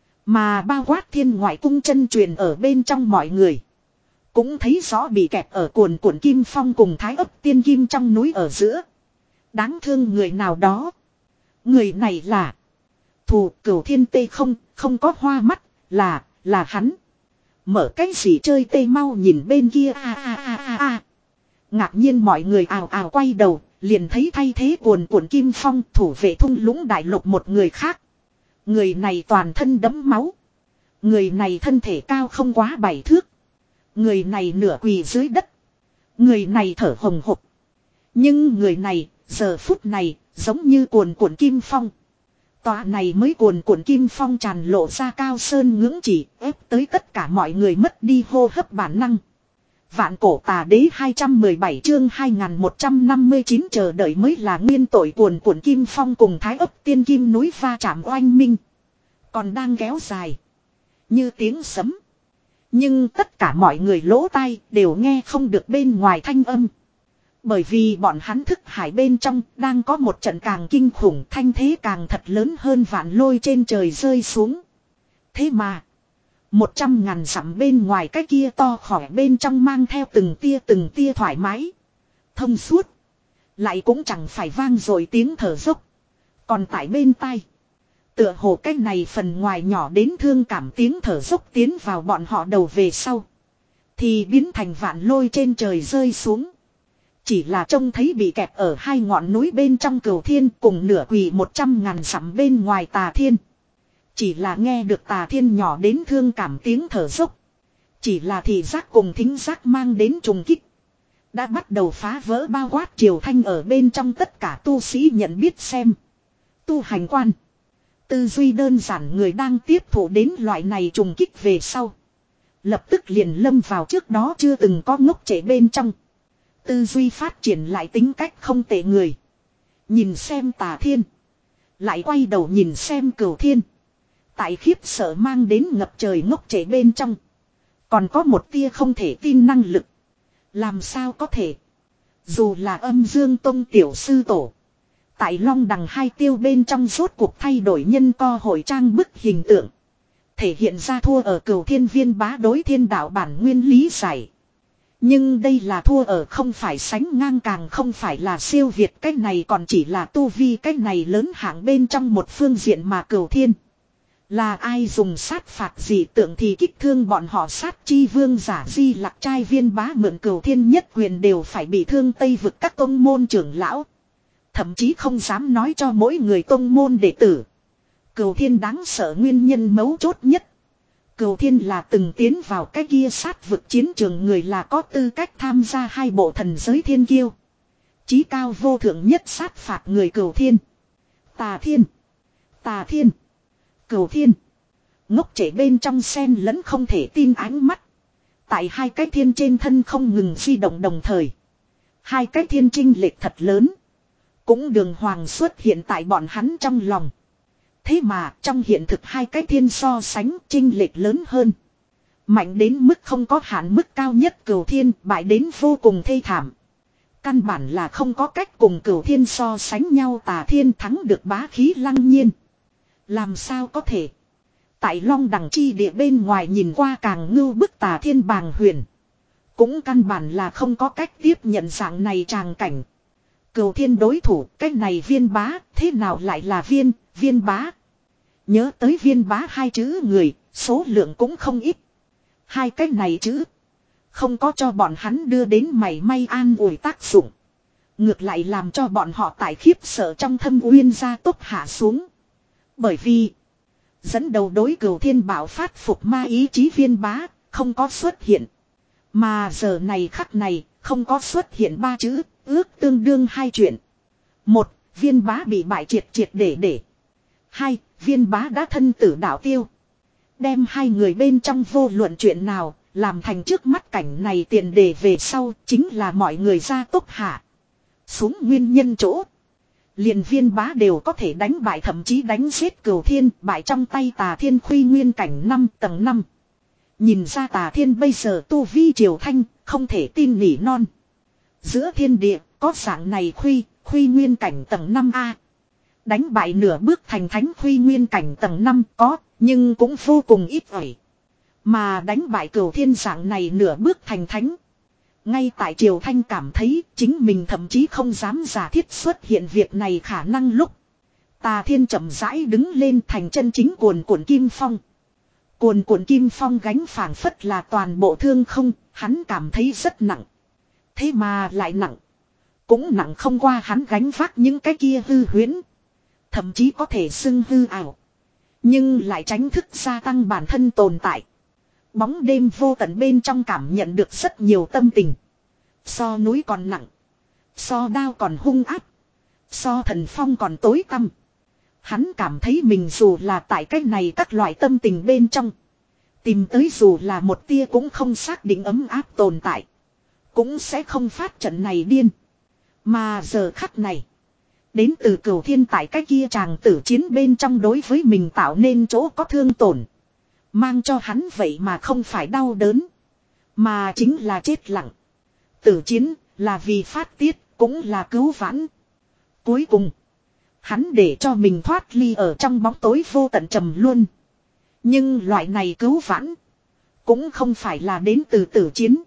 Mà bao quát thiên ngoại cung chân truyền ở bên trong mọi người. Cũng thấy rõ bị kẹp ở cuồn cuộn kim phong cùng thái ấp tiên kim trong núi ở giữa. Đáng thương người nào đó. Người này là Thù Cửu Thiên tê không, không có hoa mắt, là, là hắn. Mở cái gì chơi tê mau nhìn bên kia a a a a a. Ngạc nhiên mọi người ào ào quay đầu, liền thấy thay thế cuồn cuộn kim phong thủ vệ thung lũng đại lục một người khác. Người này toàn thân đẫm máu. Người này thân thể cao không quá bảy thước. Người này nửa quỳ dưới đất. Người này thở hồng hộc. Nhưng người này, giờ phút này, giống như cuồn cuộn kim phong. Tòa này mới cuồn cuộn kim phong tràn lộ ra cao sơn ngưỡng chỉ ép tới tất cả mọi người mất đi hô hấp bản năng. Vạn cổ tà đế hai trăm mười bảy chương hai nghìn một trăm năm mươi chín chờ đợi mới là nguyên tội cuồn cuộn kim phong cùng thái ấp tiên kim núi va chạm oanh minh. Còn đang kéo dài. Như tiếng sấm. Nhưng tất cả mọi người lỗ tai đều nghe không được bên ngoài thanh âm. Bởi vì bọn hắn thức hải bên trong đang có một trận càng kinh khủng thanh thế càng thật lớn hơn vạn lôi trên trời rơi xuống. Thế mà. Một trăm ngàn dặm bên ngoài cái kia to khỏi bên trong mang theo từng tia từng tia thoải mái. Thông suốt. Lại cũng chẳng phải vang rồi tiếng thở dốc. Còn tại bên tai. Tựa hồ cái này phần ngoài nhỏ đến thương cảm tiếng thở dốc tiến vào bọn họ đầu về sau. Thì biến thành vạn lôi trên trời rơi xuống. Chỉ là trông thấy bị kẹp ở hai ngọn núi bên trong Cửu Thiên cùng nửa quỳ một trăm ngàn dặm bên ngoài Tà Thiên. Chỉ là nghe được Tà Thiên nhỏ đến thương cảm tiếng thở dốc. Chỉ là thị giác cùng thính giác mang đến trùng kích. Đã bắt đầu phá vỡ bao quát triều thanh ở bên trong tất cả tu sĩ nhận biết xem. Tu hành quan. Tư duy đơn giản người đang tiếp thụ đến loại này trùng kích về sau. Lập tức liền lâm vào trước đó chưa từng có ngốc trễ bên trong. Tư duy phát triển lại tính cách không tệ người. Nhìn xem Tà Thiên. Lại quay đầu nhìn xem Cửu Thiên. Tại khiếp sợ mang đến ngập trời ngốc trễ bên trong. Còn có một tia không thể tin năng lực. Làm sao có thể. Dù là âm dương tông tiểu sư tổ. Tại long đằng hai tiêu bên trong rốt cuộc thay đổi nhân co hội trang bức hình tượng. Thể hiện ra thua ở Cửu Thiên viên bá đối thiên đạo bản nguyên lý giải. Nhưng đây là thua ở không phải sánh ngang càng không phải là siêu việt, cái này còn chỉ là tu vi cái này lớn hạng bên trong một phương diện mà Cửu Thiên. Là ai dùng sát phạt gì tượng thì kích thương bọn họ sát chi vương giả di lạc trai viên bá mượn Cửu Thiên nhất quyền đều phải bị thương Tây vực các tông môn trưởng lão. Thậm chí không dám nói cho mỗi người tông môn đệ tử. Cửu Thiên đáng sợ nguyên nhân mấu chốt nhất. Cửu Thiên là từng tiến vào cái kia sát vực chiến trường người là có tư cách tham gia hai bộ thần giới thiên kiêu. Chí cao vô thượng nhất sát phạt người Cửu Thiên. Tà Thiên. Tà Thiên. Cửu Thiên. Ngốc trễ bên trong sen lẫn không thể tin ánh mắt. Tại hai cái thiên trên thân không ngừng di động đồng thời. Hai cái thiên trinh lệch thật lớn. Cũng đường hoàng xuất hiện tại bọn hắn trong lòng. Thế mà trong hiện thực hai cái thiên so sánh chênh lệch lớn hơn. Mạnh đến mức không có hạn mức cao nhất Cửu Thiên bại đến vô cùng thê thảm. Căn bản là không có cách cùng Cửu Thiên so sánh nhau. Tà Thiên thắng được bá khí lăng nhiên. Làm sao có thể. Tại long đằng chi địa bên ngoài nhìn qua càng ngưu bức Tà Thiên bàng huyền. Cũng căn bản là không có cách tiếp nhận dạng này tràng cảnh. Cửu Thiên đối thủ cái này viên bá thế nào lại là viên, viên bá. Nhớ tới viên bá hai chữ người, số lượng cũng không ít. Hai cái này chữ không có cho bọn hắn đưa đến mảy may an ủi tác dụng. Ngược lại làm cho bọn họ tại khiếp sợ trong thâm uyên gia tốc hạ xuống. Bởi vì dẫn đầu đối Cửu Thiên bạo phát phục ma ý chí viên bá không có xuất hiện. Mà giờ này khắc này không có xuất hiện ba chữ, ước tương đương hai chuyện. Một, viên bá bị bại triệt triệt để để. Hai, viên bá đã thân tử đạo tiêu. Đem hai người bên trong vô luận chuyện nào, làm thành trước mắt cảnh này tiền đề về sau chính là mọi người ra tốc hạ. Xuống nguyên nhân chỗ. Liền viên bá đều có thể đánh bại thậm chí đánh giết Cửu Thiên, bại trong tay Tà Thiên Khuy nguyên cảnh năm tầng năm. Nhìn ra Tà Thiên bây giờ tu vi triều thanh, không thể tin nỉ non. Giữa thiên địa, có dạng này Khuy, Khuy nguyên cảnh tầng năm A. Đánh bại nửa bước thành thánh Khuy nguyên cảnh tầng năm có, nhưng cũng vô cùng ít ỏi. Mà đánh bại Cửu Thiên dạng này nửa bước thành thánh. Ngay tại Triều Thanh cảm thấy chính mình thậm chí không dám giả thiết xuất hiện việc này khả năng lúc. Tà Thiên chậm rãi đứng lên thành chân chính cuồn cuộn kim phong. Cuồn cuộn kim phong gánh phảng phất là toàn bộ thương không, hắn cảm thấy rất nặng. Thế mà lại nặng. Cũng nặng không qua hắn gánh vác những cái kia hư huyễn. Thậm chí có thể xưng hư ảo. Nhưng lại tránh thức gia tăng bản thân tồn tại. Bóng đêm vô tận bên trong cảm nhận được rất nhiều tâm tình. So núi còn nặng. So đao còn hung áp. So thần phong còn tối tăm. Hắn cảm thấy mình dù là tại cách này các loại tâm tình bên trong. Tìm tới dù là một tia cũng không xác định ấm áp tồn tại. Cũng sẽ không phát trận này điên. Mà giờ khắc này. Đến từ Cửu Thiên tại cái kia chàng tử chiến bên trong đối với mình tạo nên chỗ có thương tổn. Mang cho hắn vậy mà không phải đau đớn. Mà chính là chết lặng. Tử chiến là vì phát tiết cũng là cứu vãn. Cuối cùng. Hắn để cho mình thoát ly ở trong bóng tối vô tận trầm luôn. Nhưng loại này cứu vãn. Cũng không phải là đến từ tử chiến.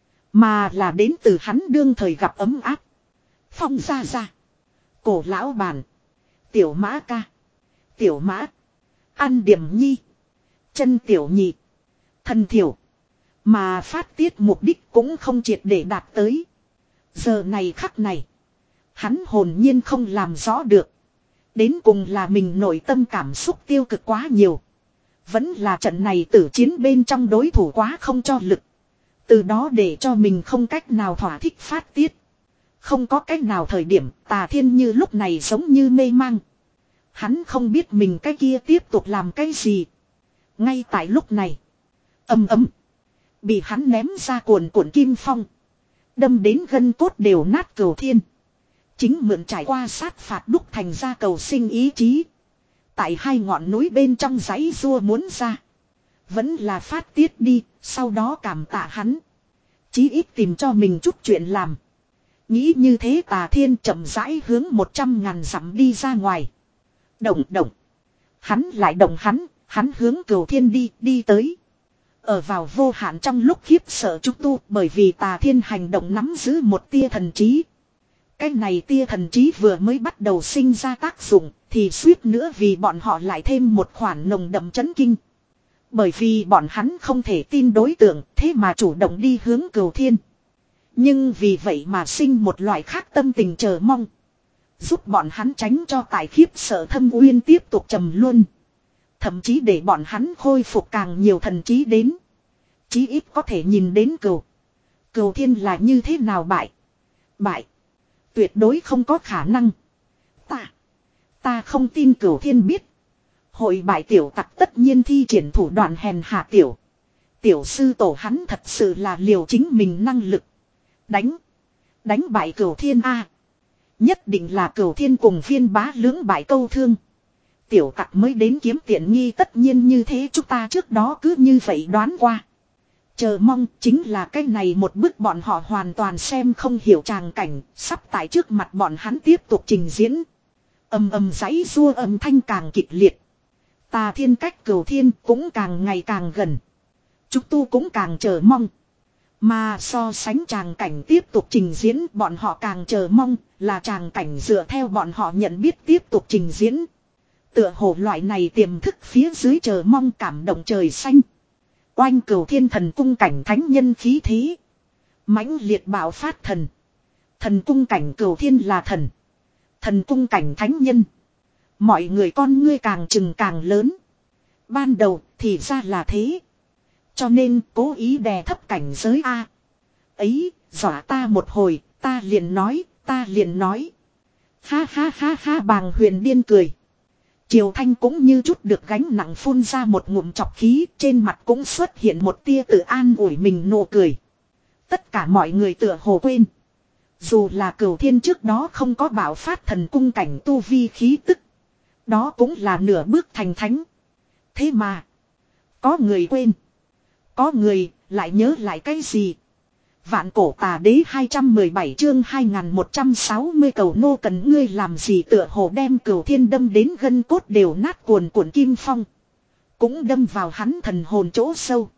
Mà là đến từ hắn đương thời gặp ấm áp. Phong ra ra. Cổ lão bàn. Tiểu mã ca. Tiểu mã. Ăn điểm nhi. Chân tiểu nhị. Thần thiểu. Mà phát tiết mục đích cũng không triệt để đạt tới. Giờ này khắc này. Hắn hồn nhiên không làm rõ được. Đến cùng là mình nội tâm cảm xúc tiêu cực quá nhiều. Vẫn là trận này tử chiến bên trong đối thủ quá không cho lực. Từ đó để cho mình không cách nào thỏa thích phát tiết. Không có cách nào thời điểm Tà Thiên như lúc này giống như mê mang. Hắn không biết mình cái kia tiếp tục làm cái gì. Ngay tại lúc này. Âm ấm. Bị hắn ném ra cuồn cuộn kim phong. Đâm đến gân cốt đều nát Cửu Thiên. Chính mượn trải qua sát phạt đúc thành ra cầu sinh ý chí. Tại hai ngọn núi bên trong giấy rua muốn ra. Vẫn là phát tiết đi. Sau đó cảm tạ hắn. Chí ít tìm cho mình chút chuyện làm. Nghĩ như thế Tà Thiên chậm rãi hướng một trăm ngàn dặm đi ra ngoài. Động động. Hắn lại động hắn. Hắn hướng Cửu Thiên đi, đi tới. Ở vào vô hạn trong lúc khiếp sợ chúng tu bởi vì Tà Thiên hành động nắm giữ một tia thần trí. Cái này tia thần trí vừa mới bắt đầu sinh ra tác dụng thì suýt nữa vì bọn họ lại thêm một khoản nồng đậm chấn kinh. Bởi vì bọn hắn không thể tin đối tượng thế mà chủ động đi hướng Cửu Thiên. Nhưng vì vậy mà sinh một loại khác tâm tình chờ mong. Giúp bọn hắn tránh cho tài khiếp sợ thâm uyên tiếp tục trầm luân. Thậm chí để bọn hắn khôi phục càng nhiều thần trí đến. Chí ít có thể nhìn đến Cửu. Cửu Thiên là như thế nào bại. Bại. Tuyệt đối không có khả năng. Ta. Ta không tin Cửu Thiên biết. Hội bại tiểu tặc tất nhiên thi triển thủ đoạn hèn hạ tiểu. Tiểu sư tổ hắn thật sự là liều chính mình năng lực. Đánh. Đánh bại Cửu Thiên A. Nhất định là Cửu Thiên cùng viên bá lưỡng bại câu thương. Tiểu tặc mới đến kiếm tiện nghi tất nhiên như thế chúng ta trước đó cứ như vậy đoán qua. Chờ mong chính là cái này một bước bọn họ hoàn toàn xem không hiểu tràng cảnh, sắp tại trước mặt bọn hắn tiếp tục trình diễn. Âm âm giấy rua âm thanh càng kịch liệt. Tà Thiên cách Cửu Thiên cũng càng ngày càng gần. Chúng tu cũng càng chờ mong. Mà so sánh tràng cảnh tiếp tục trình diễn bọn họ càng chờ mong là tràng cảnh dựa theo bọn họ nhận biết tiếp tục trình diễn. Tựa hồ loại này tiềm thức phía dưới chờ mong cảm động trời xanh. Oanh Cửu Thiên thần cung cảnh thánh nhân khí thế. Mãnh liệt bạo phát thần. Thần cung cảnh Cửu Thiên là thần. Thần cung cảnh thánh nhân. Mọi người con ngươi càng chừng càng lớn. Ban đầu thì ra là thế. Cho nên cố ý đè thấp cảnh giới A. Ấy, dọa ta một hồi, ta liền nói, ta liền nói. Ha ha ha ha Bàng Huyền điên cười. Triều Thanh cũng như chút được gánh nặng phun ra một ngụm chọc khí, trên mặt cũng xuất hiện một tia tự an ủi mình nụ cười. Tất cả mọi người tựa hồ quên. Dù là Cửu Thiên trước đó không có bạo phát thần cung cảnh tu vi khí tức. Đó cũng là nửa bước thành thánh. Thế mà. Có người quên. Có người lại nhớ lại cái gì. Vạn cổ tà đế hai trăm mười bảy chương hai nghìn một trăm sáu mươi cầu nô cần ngươi làm gì tựa hồ đem Cửu Thiên đâm đến gân cốt đều nát cuồn cuộn kim phong. Cũng đâm vào hắn thần hồn chỗ sâu.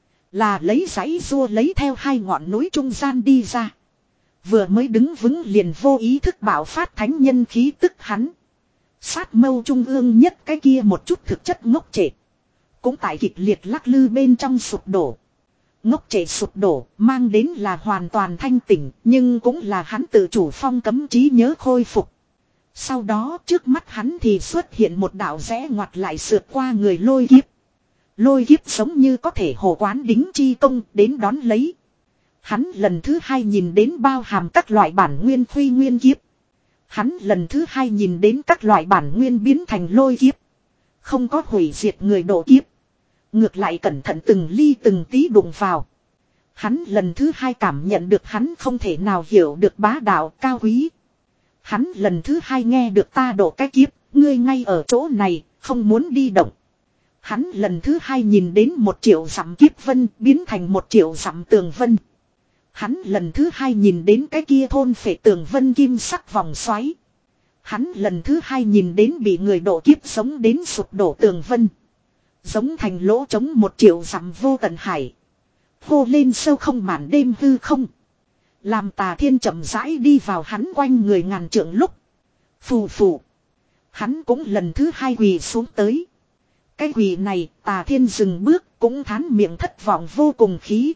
Là lấy giấy rua lấy theo hai ngọn núi trung gian đi ra. Vừa mới đứng vững liền vô ý thức bảo phát thánh nhân khí tức hắn. Sát mâu trung ương nhất cái kia một chút thực chất ngốc trệ. Cũng tại kịch liệt lắc lư bên trong sụp đổ. Ngốc trệ sụp đổ mang đến là hoàn toàn thanh tỉnh. Nhưng cũng là hắn tự chủ phong cấm trí nhớ khôi phục. Sau đó trước mắt hắn thì xuất hiện một đạo rẽ ngoặt lại sượt qua người lôi kiếp. Lôi kiếp giống như có thể hồ quán đính chi công đến đón lấy. Hắn lần thứ hai nhìn đến bao hàm các loại bản nguyên phi nguyên kiếp. Hắn lần thứ hai nhìn đến các loại bản nguyên biến thành lôi kiếp. Không có hủy diệt người độ kiếp. Ngược lại cẩn thận từng ly từng tí đụng vào. Hắn lần thứ hai cảm nhận được hắn không thể nào hiểu được bá đạo cao quý. Hắn lần thứ hai nghe được ta độ cái kiếp, ngươi ngay ở chỗ này, không muốn đi động. Hắn lần thứ hai nhìn đến một triệu dặm kiếp vân biến thành một triệu dặm tường vân. Hắn lần thứ hai nhìn đến cái kia thôn phệ tường vân kim sắc vòng xoáy. Hắn lần thứ hai nhìn đến bị người độ kiếp sống đến sụp đổ tường vân. Giống thành lỗ trống một triệu dặm vô tận hải. Hô lên sâu không màn đêm hư không. Làm Tà Thiên chậm rãi đi vào hắn quanh người ngàn trượng lúc. Phù phù. Hắn cũng lần thứ hai quỳ xuống tới. Cái quỳ này Tà Thiên dừng bước cũng thán miệng thất vọng vô cùng khí.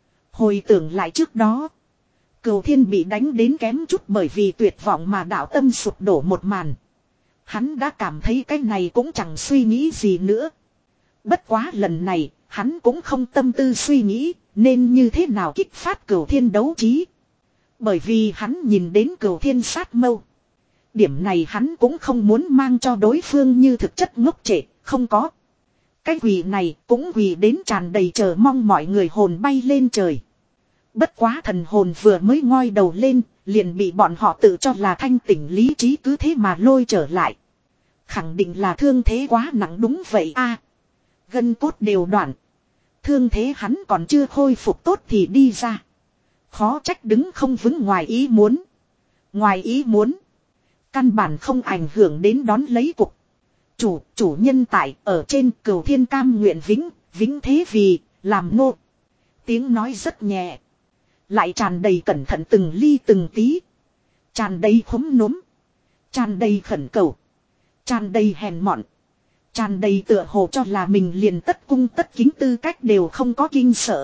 Hồi tưởng lại trước đó. Cửu Thiên bị đánh đến kém chút bởi vì tuyệt vọng mà đạo tâm sụp đổ một màn. Hắn đã cảm thấy cái này cũng chẳng suy nghĩ gì nữa. Bất quá lần này hắn cũng không tâm tư suy nghĩ nên như thế nào kích phát Cửu Thiên đấu trí. Bởi vì hắn nhìn đến Cửu Thiên sát mâu. Điểm này hắn cũng không muốn mang cho đối phương như thực chất ngốc trệ, không có. Cái quỷ này cũng quỷ đến tràn đầy chờ mong mọi người hồn bay lên trời. Bất quá thần hồn vừa mới ngoi đầu lên, liền bị bọn họ tự cho là thanh tỉnh lý trí cứ thế mà lôi trở lại. Khẳng định là thương thế quá nặng đúng vậy a. Gân cốt đều đoạn. Thương thế hắn còn chưa khôi phục tốt thì đi ra. Khó trách đứng không vững ngoài ý muốn. Ngoài ý muốn. Căn bản không ảnh hưởng đến đón lấy cục. Chủ, chủ nhân tại ở trên Cửu Thiên cam nguyện vĩnh, vĩnh thế vì, làm nô. Tiếng nói rất nhẹ. Lại tràn đầy cẩn thận từng ly từng tí. Tràn đầy khúm núm. Tràn đầy khẩn cầu. Tràn đầy hèn mọn. Tràn đầy tựa hồ cho là mình liền tất cung tất kính tư cách đều không có kinh sợ.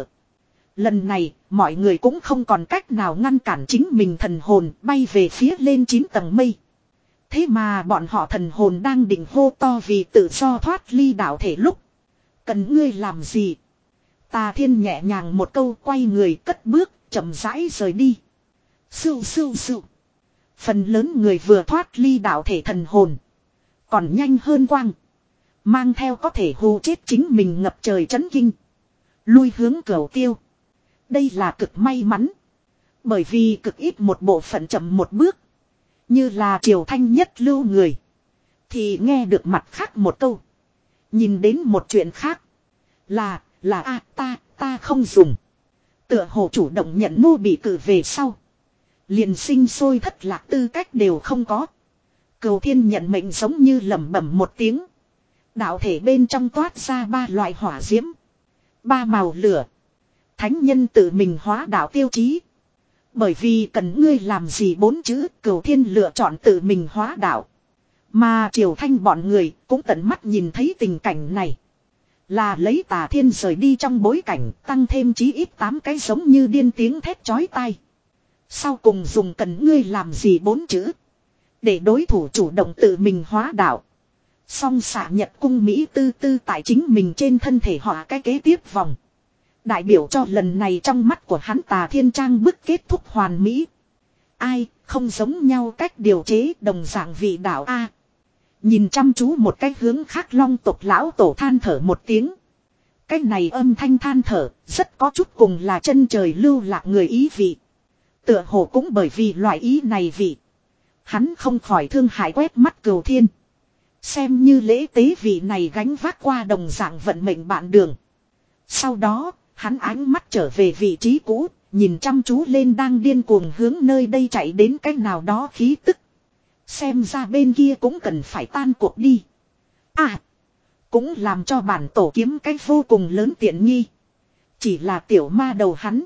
Lần này, mọi người cũng không còn cách nào ngăn cản chính mình thần hồn bay về phía lên chín tầng mây. Thế mà bọn họ thần hồn đang định hô to vì tự do thoát ly đạo thể lúc. Cần ngươi làm gì? Tà Thiên nhẹ nhàng một câu quay người cất bước, chậm rãi rời đi. Sưu sưu sưu. Phần lớn người vừa thoát ly đạo thể thần hồn. Còn nhanh hơn quang. Mang theo có thể hù chết chính mình ngập trời chấn kinh. Lui hướng Cửu Tiêu. Đây là cực may mắn. Bởi vì cực ít một bộ phận chậm một bước. Như là Triều Thanh nhất lưu người. Thì nghe được mặt khác một câu. Nhìn đến một chuyện khác. Là, là a ta, ta không dùng. Tựa hồ chủ động nhận nô bị cử về sau. Liền sinh sôi thất lạc tư cách đều không có. Cửu Thiên nhận mệnh giống như lẩm bẩm một tiếng. Đạo thể bên trong toát ra ba loại hỏa diễm. Ba màu lửa. Thánh nhân tự mình hóa đạo tiêu chí. Bởi vì cần ngươi làm gì bốn chữ Cửu Thiên lựa chọn tự mình hóa đạo. Mà Triều Thanh bọn người cũng tận mắt nhìn thấy tình cảnh này. Là lấy Tà Thiên rời đi trong bối cảnh tăng thêm chí ít tám cái giống như điên tiếng thét chói tai. Sau cùng dùng cần ngươi làm gì bốn chữ. Để đối thủ chủ động tự mình hóa đạo. Song xạ nhật cung Mỹ tư tư tại chính mình trên thân thể họa cái kế tiếp vòng. Đại biểu cho lần này trong mắt của hắn Tà Thiên trang bức kết thúc hoàn mỹ. Ai không giống nhau cách điều chế đồng dạng vị đạo A. Nhìn chăm chú một cái hướng khác long tộc lão tổ than thở một tiếng. Cái này âm thanh than thở, rất có chút cùng là chân trời lưu lạc người ý vị. Tựa hồ cũng bởi vì loại ý này vị. Hắn không khỏi thương hại quét mắt Cửu Thiên. Xem như lễ tế vị này gánh vác qua đồng dạng vận mệnh bạn đường. Sau đó, hắn ánh mắt trở về vị trí cũ, nhìn chăm chú lên đang điên cuồng hướng nơi đây chạy đến cái nào đó khí tức. Xem ra bên kia cũng cần phải tan cuộc đi. À, cũng làm cho bản tổ kiếm cái vô cùng lớn tiện nghi. Chỉ là tiểu ma đầu hắn.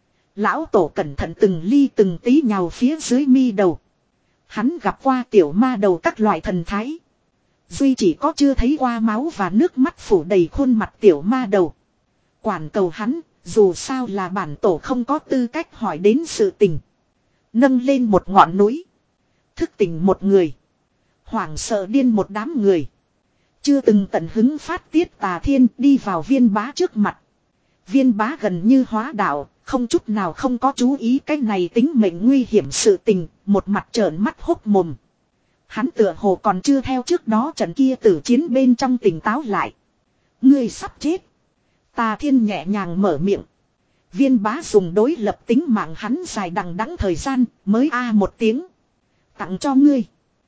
Lão tổ cẩn thận từng ly từng tí nhào phía dưới mi đầu. Hắn gặp qua tiểu ma đầu các loại thần thái. Duy chỉ có chưa thấy qua máu và nước mắt phủ đầy khuôn mặt tiểu ma đầu. Quản cầu hắn, dù sao là bản tổ không có tư cách hỏi đến sự tình. Nâng lên một ngọn núi. Thức tỉnh một người. Hoảng sợ điên một đám người. Chưa từng tận hứng phát tiết Tà Thiên đi vào Viên Bá trước mặt. Viên Bá gần như hóa đạo, không chút nào không có chú ý cái này tính mệnh nguy hiểm sự tình, một mặt trợn mắt hốc mồm. Hắn tựa hồ còn chưa theo trước đó trận kia tử chiến bên trong tỉnh táo lại. Ngươi sắp chết. Tà Thiên nhẹ nhàng mở miệng. Viên Bá dùng đối lập tính mạng hắn dài đằng đẵng thời gian, mới a một tiếng. Tặng cho ngươi.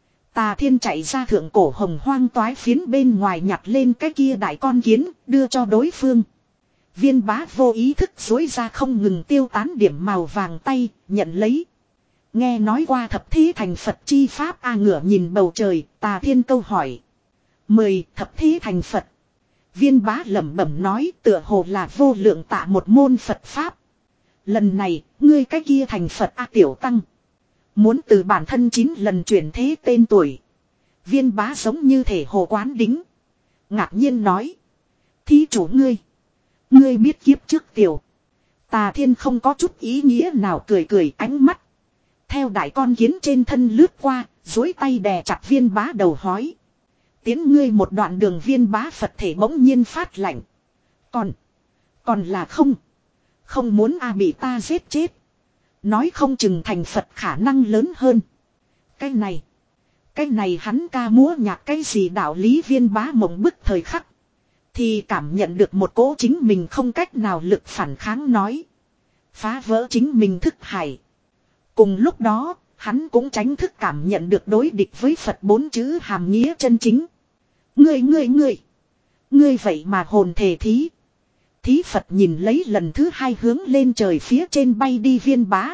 Tà Thiên chạy ra thượng cổ hồng hoang toái phiến bên ngoài nhặt lên cái kia đại con kiến, đưa cho đối phương. Viên Bá vô ý thức dối ra không ngừng tiêu tán điểm màu vàng tay, nhận lấy. Nghe nói qua thập thí thành Phật chi pháp a ngửa nhìn bầu trời, Tà Thiên câu hỏi. Mười thập thí thành Phật. Viên Bá lẩm bẩm nói tựa hồ là vô lượng tạ một môn Phật pháp. Lần này, ngươi cái kia thành Phật a tiểu tăng. Muốn từ bản thân chín lần chuyển thế tên tuổi. Viên Bá giống như thể hồ quán đính. Ngạc nhiên nói. Thí chủ ngươi. Ngươi biết kiếp trước tiểu. Tà Thiên không có chút ý nghĩa nào cười cười ánh mắt. Theo đại con kiến trên thân lướt qua, dối tay đè chặt Viên Bá đầu hói. Tiến ngươi một đoạn đường Viên Bá Phật thể bỗng nhiên phát lạnh. Còn. Còn là không. Không muốn a bị ta giết chết. Nói không chừng thành Phật khả năng lớn hơn. Cái này. Cái này hắn ca múa nhạc cái gì đạo lý Viên Bá mộng bức thời khắc. Thì cảm nhận được một cỗ chính mình không cách nào lực phản kháng nói. Phá vỡ chính mình thức hải. Cùng lúc đó, hắn cũng tránh thức cảm nhận được đối địch với Phật bốn chữ hàm nghĩa chân chính. Ngươi ngươi ngươi. Ngươi vậy mà hồn thể thí. Thí Phật nhìn lấy lần thứ hai hướng lên trời phía trên bay đi Viên Bá.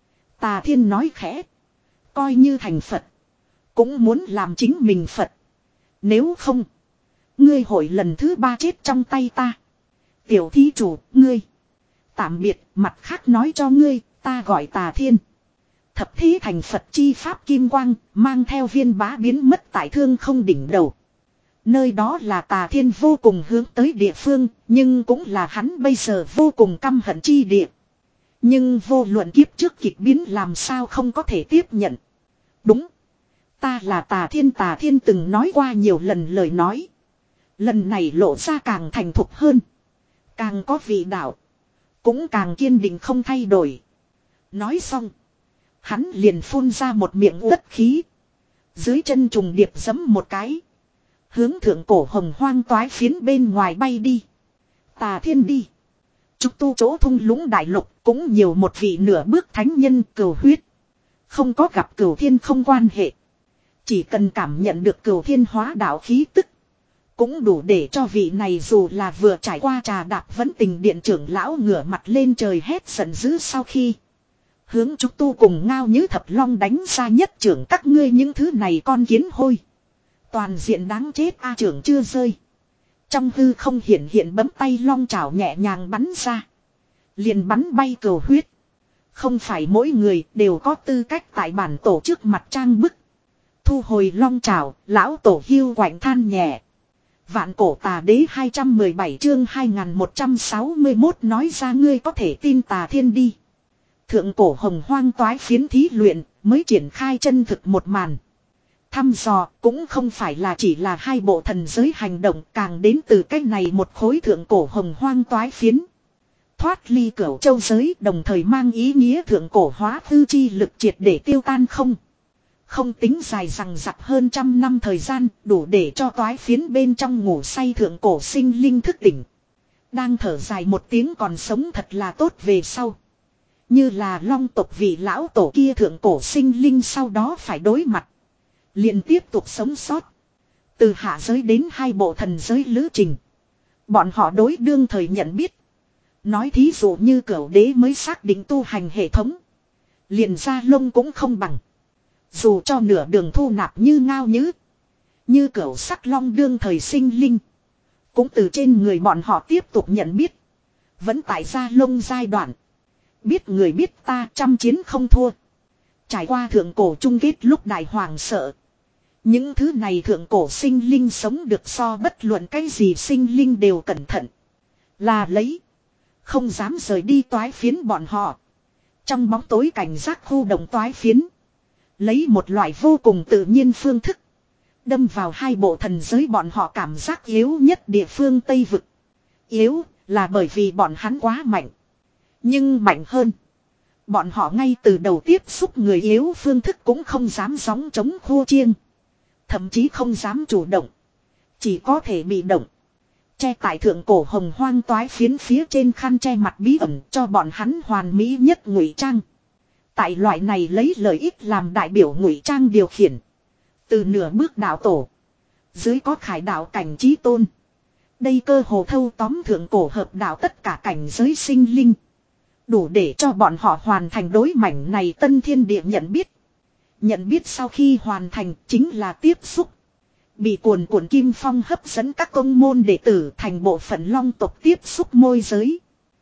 Tà Thiên nói khẽ. Coi như thành Phật. Cũng muốn làm chính mình Phật. Nếu không. Ngươi hội lần thứ ba chết trong tay ta. Tiểu thí chủ, ngươi. Tạm biệt, mặt khác nói cho ngươi, ta gọi Tà Thiên. Thập thí thành Phật chi pháp kim quang, mang theo Viên Bá biến mất tại thương không đỉnh đầu. Nơi đó là Tà Thiên vô cùng hướng tới địa phương, nhưng cũng là hắn bây giờ vô cùng căm hận chi địa. Nhưng vô luận kiếp trước kịch biến làm sao không có thể tiếp nhận. Đúng. Ta là Tà Thiên Tà Thiên từng nói qua nhiều lần lời nói. Lần này lộ ra càng thành thục hơn. Càng có vị đạo. Cũng càng kiên định không thay đổi. Nói xong. Hắn liền phun ra một miệng uất khí. Dưới chân trùng điệp giẫm một cái. Hướng thượng cổ hồng hoang toái phiến bên ngoài bay đi. Tà Thiên đi. Trúc tu chỗ thung lũng đại lục cũng nhiều một vị nửa bước thánh nhân cừu huyết. Không có gặp Cửu Thiên không quan hệ. Chỉ cần cảm nhận được Cửu Thiên hóa đạo khí tức. Cũng đủ để cho vị này dù là vừa trải qua trà đạp vẫn tình điện trưởng lão ngửa mặt lên trời hét giận dữ sau khi. Hướng Trúc tu cùng Ngao Nhứ Thập Long đánh ra nhất trưởng các ngươi những thứ này con kiến hôi. Toàn diện đáng chết a trưởng chưa rơi. Trong hư không hiện hiện bấm tay long chảo nhẹ nhàng bắn ra. Liền bắn bay cừu huyết. Không phải mỗi người đều có tư cách tại bản tổ trước mặt trang bức. Thu hồi long chảo, lão tổ hiu quạnh than nhẹ. Vạn cổ tà đế hai trăm mười bảy chương hai nghìn một trăm sáu mươi mốt nói ra ngươi có thể tin Tà Thiên đi. Thượng cổ hồng hoang toái phiến thí luyện mới triển khai chân thực một màn. Thăm dò cũng không phải là chỉ là hai bộ thần giới hành động càng đến từ cách này một khối thượng cổ hồng hoang toái phiến. Thoát ly cửu châu giới đồng thời mang ý nghĩa thượng cổ hóa tư chi lực triệt để tiêu tan không. Không tính dài rằng giặc hơn trăm năm thời gian, đủ để cho toái phiến bên trong ngủ say thượng cổ sinh linh thức tỉnh. Đang thở dài một tiếng còn sống thật là tốt về sau. Như là long tộc vị lão tổ kia thượng cổ sinh linh sau đó phải đối mặt. Liền tiếp tục sống sót. Từ hạ giới đến hai bộ thần giới lữ trình. Bọn họ đối đương thời nhận biết. Nói thí dụ như cửu đế mới xác định tu hành hệ thống. Liền ra lông cũng không bằng. Dù cho nửa đường thu nạp như ngao nhứ. Như cửu sắc long đương thời sinh linh. Cũng từ trên người bọn họ tiếp tục nhận biết. Vẫn tại ra lông giai đoạn. Biết người biết ta trăm chiến không thua. Trải qua thượng cổ chung kết lúc đại hoàng sợ. Những thứ này thượng cổ sinh linh sống được so bất luận cái gì sinh linh đều cẩn thận. Là lấy. Không dám rời đi toái phiến bọn họ. Trong bóng tối cảnh giác khu động toái phiến. Lấy một loại vô cùng tự nhiên phương thức. Đâm vào hai bộ thần giới bọn họ cảm giác yếu nhất địa phương Tây Vực. Yếu là bởi vì bọn hắn quá mạnh. Nhưng mạnh hơn. Bọn họ ngay từ đầu tiếp xúc người yếu phương thức cũng không dám gióng chống khua chiêng. Thậm chí không dám chủ động. Chỉ có thể bị động. Che tại thượng cổ hồng hoang toái phiến phía trên khăn che mặt bí ẩn cho bọn hắn hoàn mỹ nhất ngụy trang. Tại loại này lấy lợi ích làm đại biểu ngụy trang điều khiển. Từ nửa bước đạo tổ. Dưới có khải đạo cảnh trí tôn. Đây cơ hồ thâu tóm thượng cổ hợp đạo tất cả cảnh giới sinh linh. Đủ để cho bọn họ hoàn thành đối mảnh này tân thiên địa nhận biết. Nhận biết sau khi hoàn thành chính là tiếp xúc. Bị cuồn cuộn kim phong hấp dẫn các công môn đệ tử thành bộ phận long tộc tiếp xúc môi giới.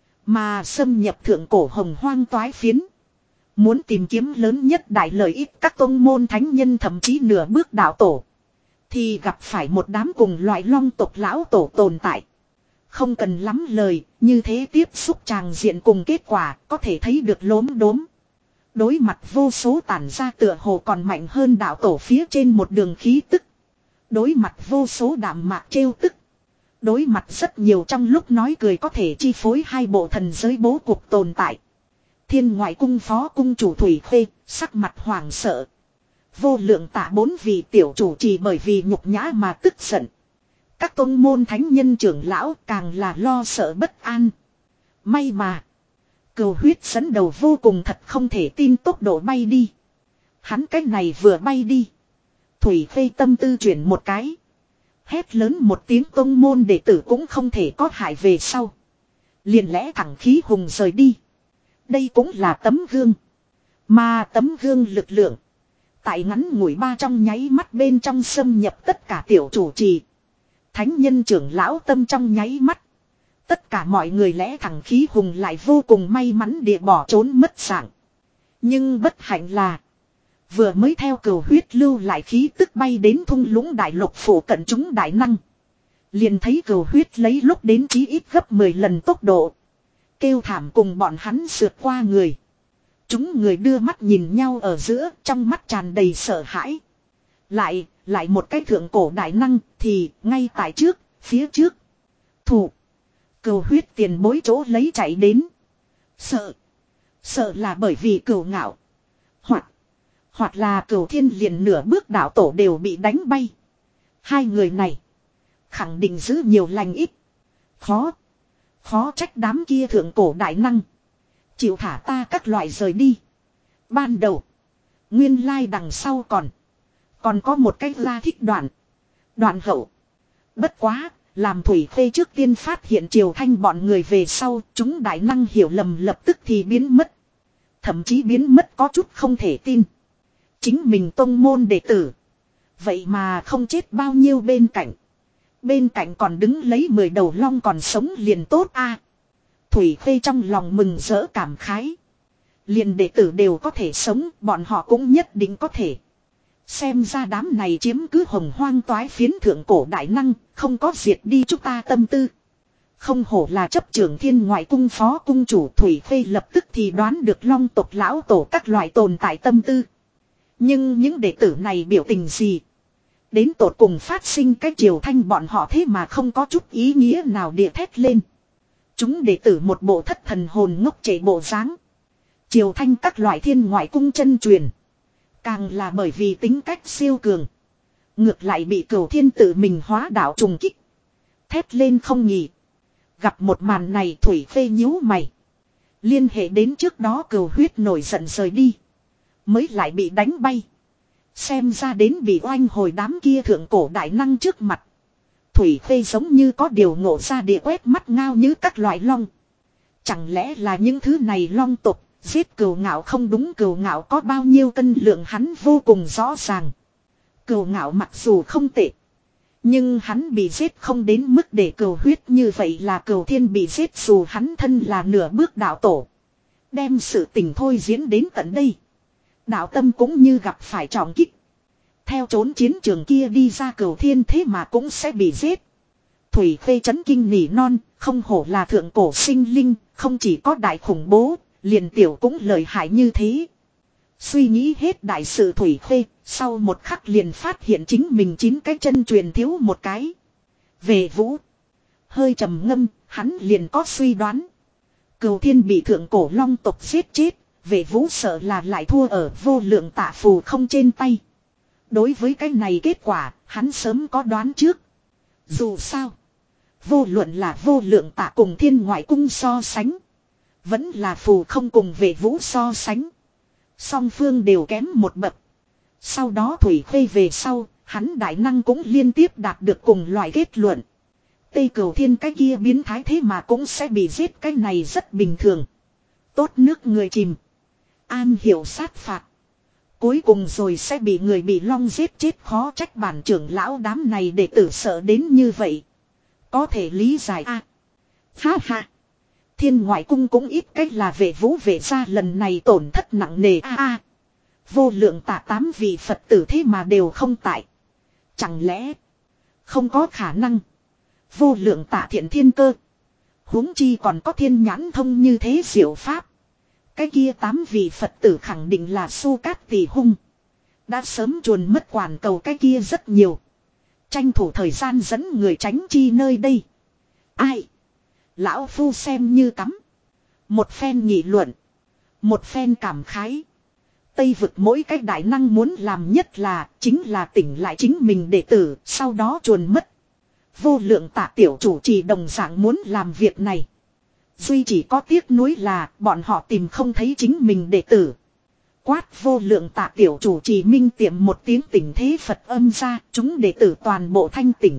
Mà xâm nhập thượng cổ hồng hoang toái phiến. Muốn tìm kiếm lớn nhất đại lợi ích các công môn thánh nhân thậm chí nửa bước đạo tổ. Thì gặp phải một đám cùng loại long tộc lão tổ tồn tại. Không cần lắm lời, như thế tiếp xúc tràng diện cùng kết quả có thể thấy được lốm đốm. Đối mặt vô số tản ra tựa hồ còn mạnh hơn đạo tổ phía trên một đường khí tức. Đối mặt vô số đạm mạc trêu tức. Đối mặt rất nhiều trong lúc nói cười có thể chi phối hai bộ thần giới bố cục tồn tại. Thiên ngoại cung phó cung chủ Thủy Khê, sắc mặt hoảng sợ. Vô lượng tả bốn vị tiểu chủ trì bởi vì nhục nhã mà tức giận. Các tôn môn thánh nhân trưởng lão càng là lo sợ bất an. May mà. Cừu huyết dẫn đầu vô cùng thật không thể tin tốc độ bay đi. Hắn cách này vừa bay đi. Thủy Khê tâm tư chuyển một cái. Hét lớn một tiếng tôn môn đệ tử cũng không thể có hại về sau. Liền lẽ thẳng khí hùng rời đi. Đây cũng là tấm gương. Mà tấm gương lực lượng. Tại ngắn ngủi ba trong nháy mắt bên trong xâm nhập tất cả tiểu chủ trì. Thánh nhân trưởng lão tâm trong nháy mắt. Tất cả mọi người lẽ thẳng khí hùng lại vô cùng may mắn địa bỏ trốn mất dạng. Nhưng bất hạnh là. Vừa mới theo cừu huyết lưu lại khí tức bay đến thung lũng đại lục phủ cận chúng đại năng. Liền thấy cừu huyết lấy lúc đến chí ít gấp mười lần tốc độ. Kêu thảm cùng bọn hắn sượt qua người. Chúng người đưa mắt nhìn nhau ở giữa trong mắt tràn đầy sợ hãi. Lại, lại một cái thượng cổ đại năng thì ngay tại trước, phía trước. Thủ. Cừu huyết tiền bối chỗ lấy chạy đến. Sợ. Sợ là bởi vì cừu ngạo. Hoặc. Hoặc là cửu thiên liền nửa bước đạo tổ đều bị đánh bay. Hai người này. Khẳng định giữ nhiều lành ít. Khó. Khó trách đám kia thượng cổ đại năng. Chịu thả ta các loại rời đi. Ban đầu. Nguyên lai đằng sau còn. Còn có một cái ra thích đoạn. Đoạn hậu. Bất quá. Làm Thủy Khê trước tiên phát hiện Triều Thanh bọn người về sau. Chúng đại năng hiểu lầm lập tức thì biến mất. Thậm chí biến mất có chút không thể tin. Chính mình tông môn đệ tử. Vậy mà không chết bao nhiêu bên cạnh. Bên cạnh còn đứng lấy mười đầu long còn sống liền tốt a. Thủy Khê trong lòng mừng rỡ cảm khái. Liền đệ tử đều có thể sống, bọn họ cũng nhất định có thể. Xem ra đám này chiếm cứ hồng hoang toái phiến thượng cổ đại năng, không có diệt đi chúng ta tâm tư. Không hổ là chấp trưởng thiên ngoại cung phó cung chủ Thủy Khê lập tức thì đoán được long tộc lão tổ các loại tồn tại tâm tư. Nhưng những đệ tử này biểu tình gì? Đến tột cùng phát sinh cái Triều Thanh bọn họ thế mà không có chút ý nghĩa nào địa thét lên. Chúng đệ tử một bộ thất thần hồn ngốc chạy bộ dáng. Triều Thanh các loại thiên ngoại cung chân truyền. Càng là bởi vì tính cách siêu cường. Ngược lại bị Cửu Thiên tự mình hóa đạo trùng kích. Thét lên không nhỉ. Gặp một màn này Thủy Phê nhíu mày. Liên hệ đến trước đó Cửu Huyết nổi giận rời đi. Mới lại bị đánh bay. Xem ra đến bị oanh hồi đám kia thượng cổ đại năng trước mặt. Thủy Phê giống như có điều ngộ ra địa quét mắt ngao như các loại long. Chẳng lẽ là những thứ này long tục, giết Cửu Ngạo không đúng, Cửu Ngạo có bao nhiêu cân lượng hắn vô cùng rõ ràng. Cửu Ngạo mặc dù không tệ, nhưng hắn bị giết không đến mức để Cửu Huyết như vậy là Cửu Thiên bị giết dù hắn thân là nửa bước đạo tổ. Đem sự tình thôi diễn đến tận đây. Đạo tâm cũng như gặp phải trọng kích. Theo trốn chiến trường kia đi ra Cửu Thiên thế mà cũng sẽ bị giết. Thủy Phê chấn kinh nỉ non, không hổ là thượng cổ sinh linh, không chỉ có đại khủng bố, liền tiểu cũng lợi hại như thế. Suy nghĩ hết đại sự Thủy Phê, sau một khắc liền phát hiện chính mình chín cái chân truyền thiếu một cái. Về Vũ, hơi trầm ngâm, hắn liền có suy đoán. Cửu Thiên bị thượng cổ long tộc giết chết, Về Vũ sợ là lại thua ở vô lượng tạ phù không trên tay. Đối với cái này kết quả, hắn sớm có đoán trước. Dù sao, vô luận là vô lượng tạ cùng Thiên Ngoại Cung so sánh, vẫn là phù không cùng Về Vũ so sánh, song phương đều kém một bậc. Sau đó Thủy Phê về sau, hắn đại năng cũng liên tiếp đạt được cùng loại kết luận. Tây Cửu Thiên cái kia biến thái thế mà cũng sẽ bị giết, cái này rất bình thường. Tốt nước người chìm, an hiểu sát phạt. Cuối cùng rồi sẽ bị người bị long giết chết, khó trách bản trưởng lão đám này đệ tử sợ đến như vậy. Có thể lý giải a. À, ha ha. Thiên Ngoại Cung cũng ít cách là Về Vũ về ra lần này tổn thất nặng nề a a. Vô lượng tạ tám vị Phật tử thế mà đều không tại. Chẳng lẽ không có khả năng vô lượng tạ thiện thiên cơ, huống chi còn có thiên nhãn thông như thế diệu pháp. Cái kia tám vị Phật tử khẳng định là Su Cát Tỷ hung. Đã sớm chuồn mất quản cầu cái kia rất nhiều. Tranh thủ thời gian dẫn người tránh chi nơi đây. Ai? Lão Phu xem như cắm. Một phen nghị luận. Một phen cảm khái. Tây vực mỗi cái đại năng muốn làm nhất là chính là tỉnh lại chính mình đệ tử, sau đó chuồn mất. Vô lượng tạ tiểu chủ trì đồng dạng muốn làm việc này. Duy chỉ có tiếc nuối là bọn họ tìm không thấy chính mình đệ tử. Quát vô lượng tạ tiểu chủ trì minh tiệm một tiếng tỉnh thế Phật âm ra, chúng đệ tử toàn bộ thanh tỉnh.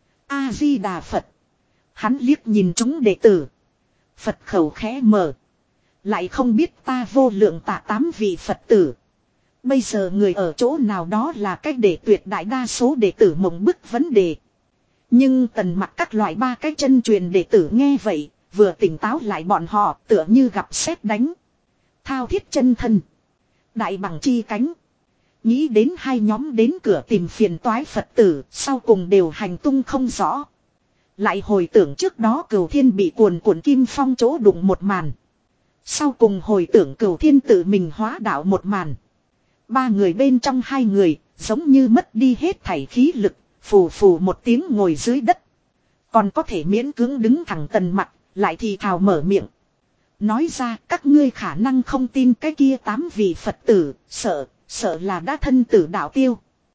A-di-đà Phật. Hắn liếc nhìn chúng đệ tử. Phật khẩu khẽ mở. Lại không biết ta vô lượng tạ tám vị Phật tử. Bây giờ người ở chỗ nào đó là cách để tuyệt đại đa số đệ tử mộng bức vấn đề. Nhưng tần mặt các loại ba cái chân truyền đệ tử nghe vậy, vừa tỉnh táo lại bọn họ tựa như gặp sét đánh. Thao thiết chân thân. Đại bằng chi cánh. Nghĩ đến hai nhóm đến cửa tìm phiền toái Phật tử, sau cùng đều hành tung không rõ. Lại hồi tưởng trước đó Cửu Thiên bị cuồn cuộn kim phong chỗ đụng một màn. Sau cùng hồi tưởng Cửu Thiên tự mình hóa đạo một màn. Ba người bên trong hai người, giống như mất đi hết thảy khí lực, phù phù một tiếng ngồi dưới đất. Còn có thể miễn cưỡng đứng thẳng tần mặt, lại thì thào mở miệng. Nói ra các ngươi khả năng không tin cái kia tám vị Phật tử, sợ, sợ là đã thân tử đạo tiêu.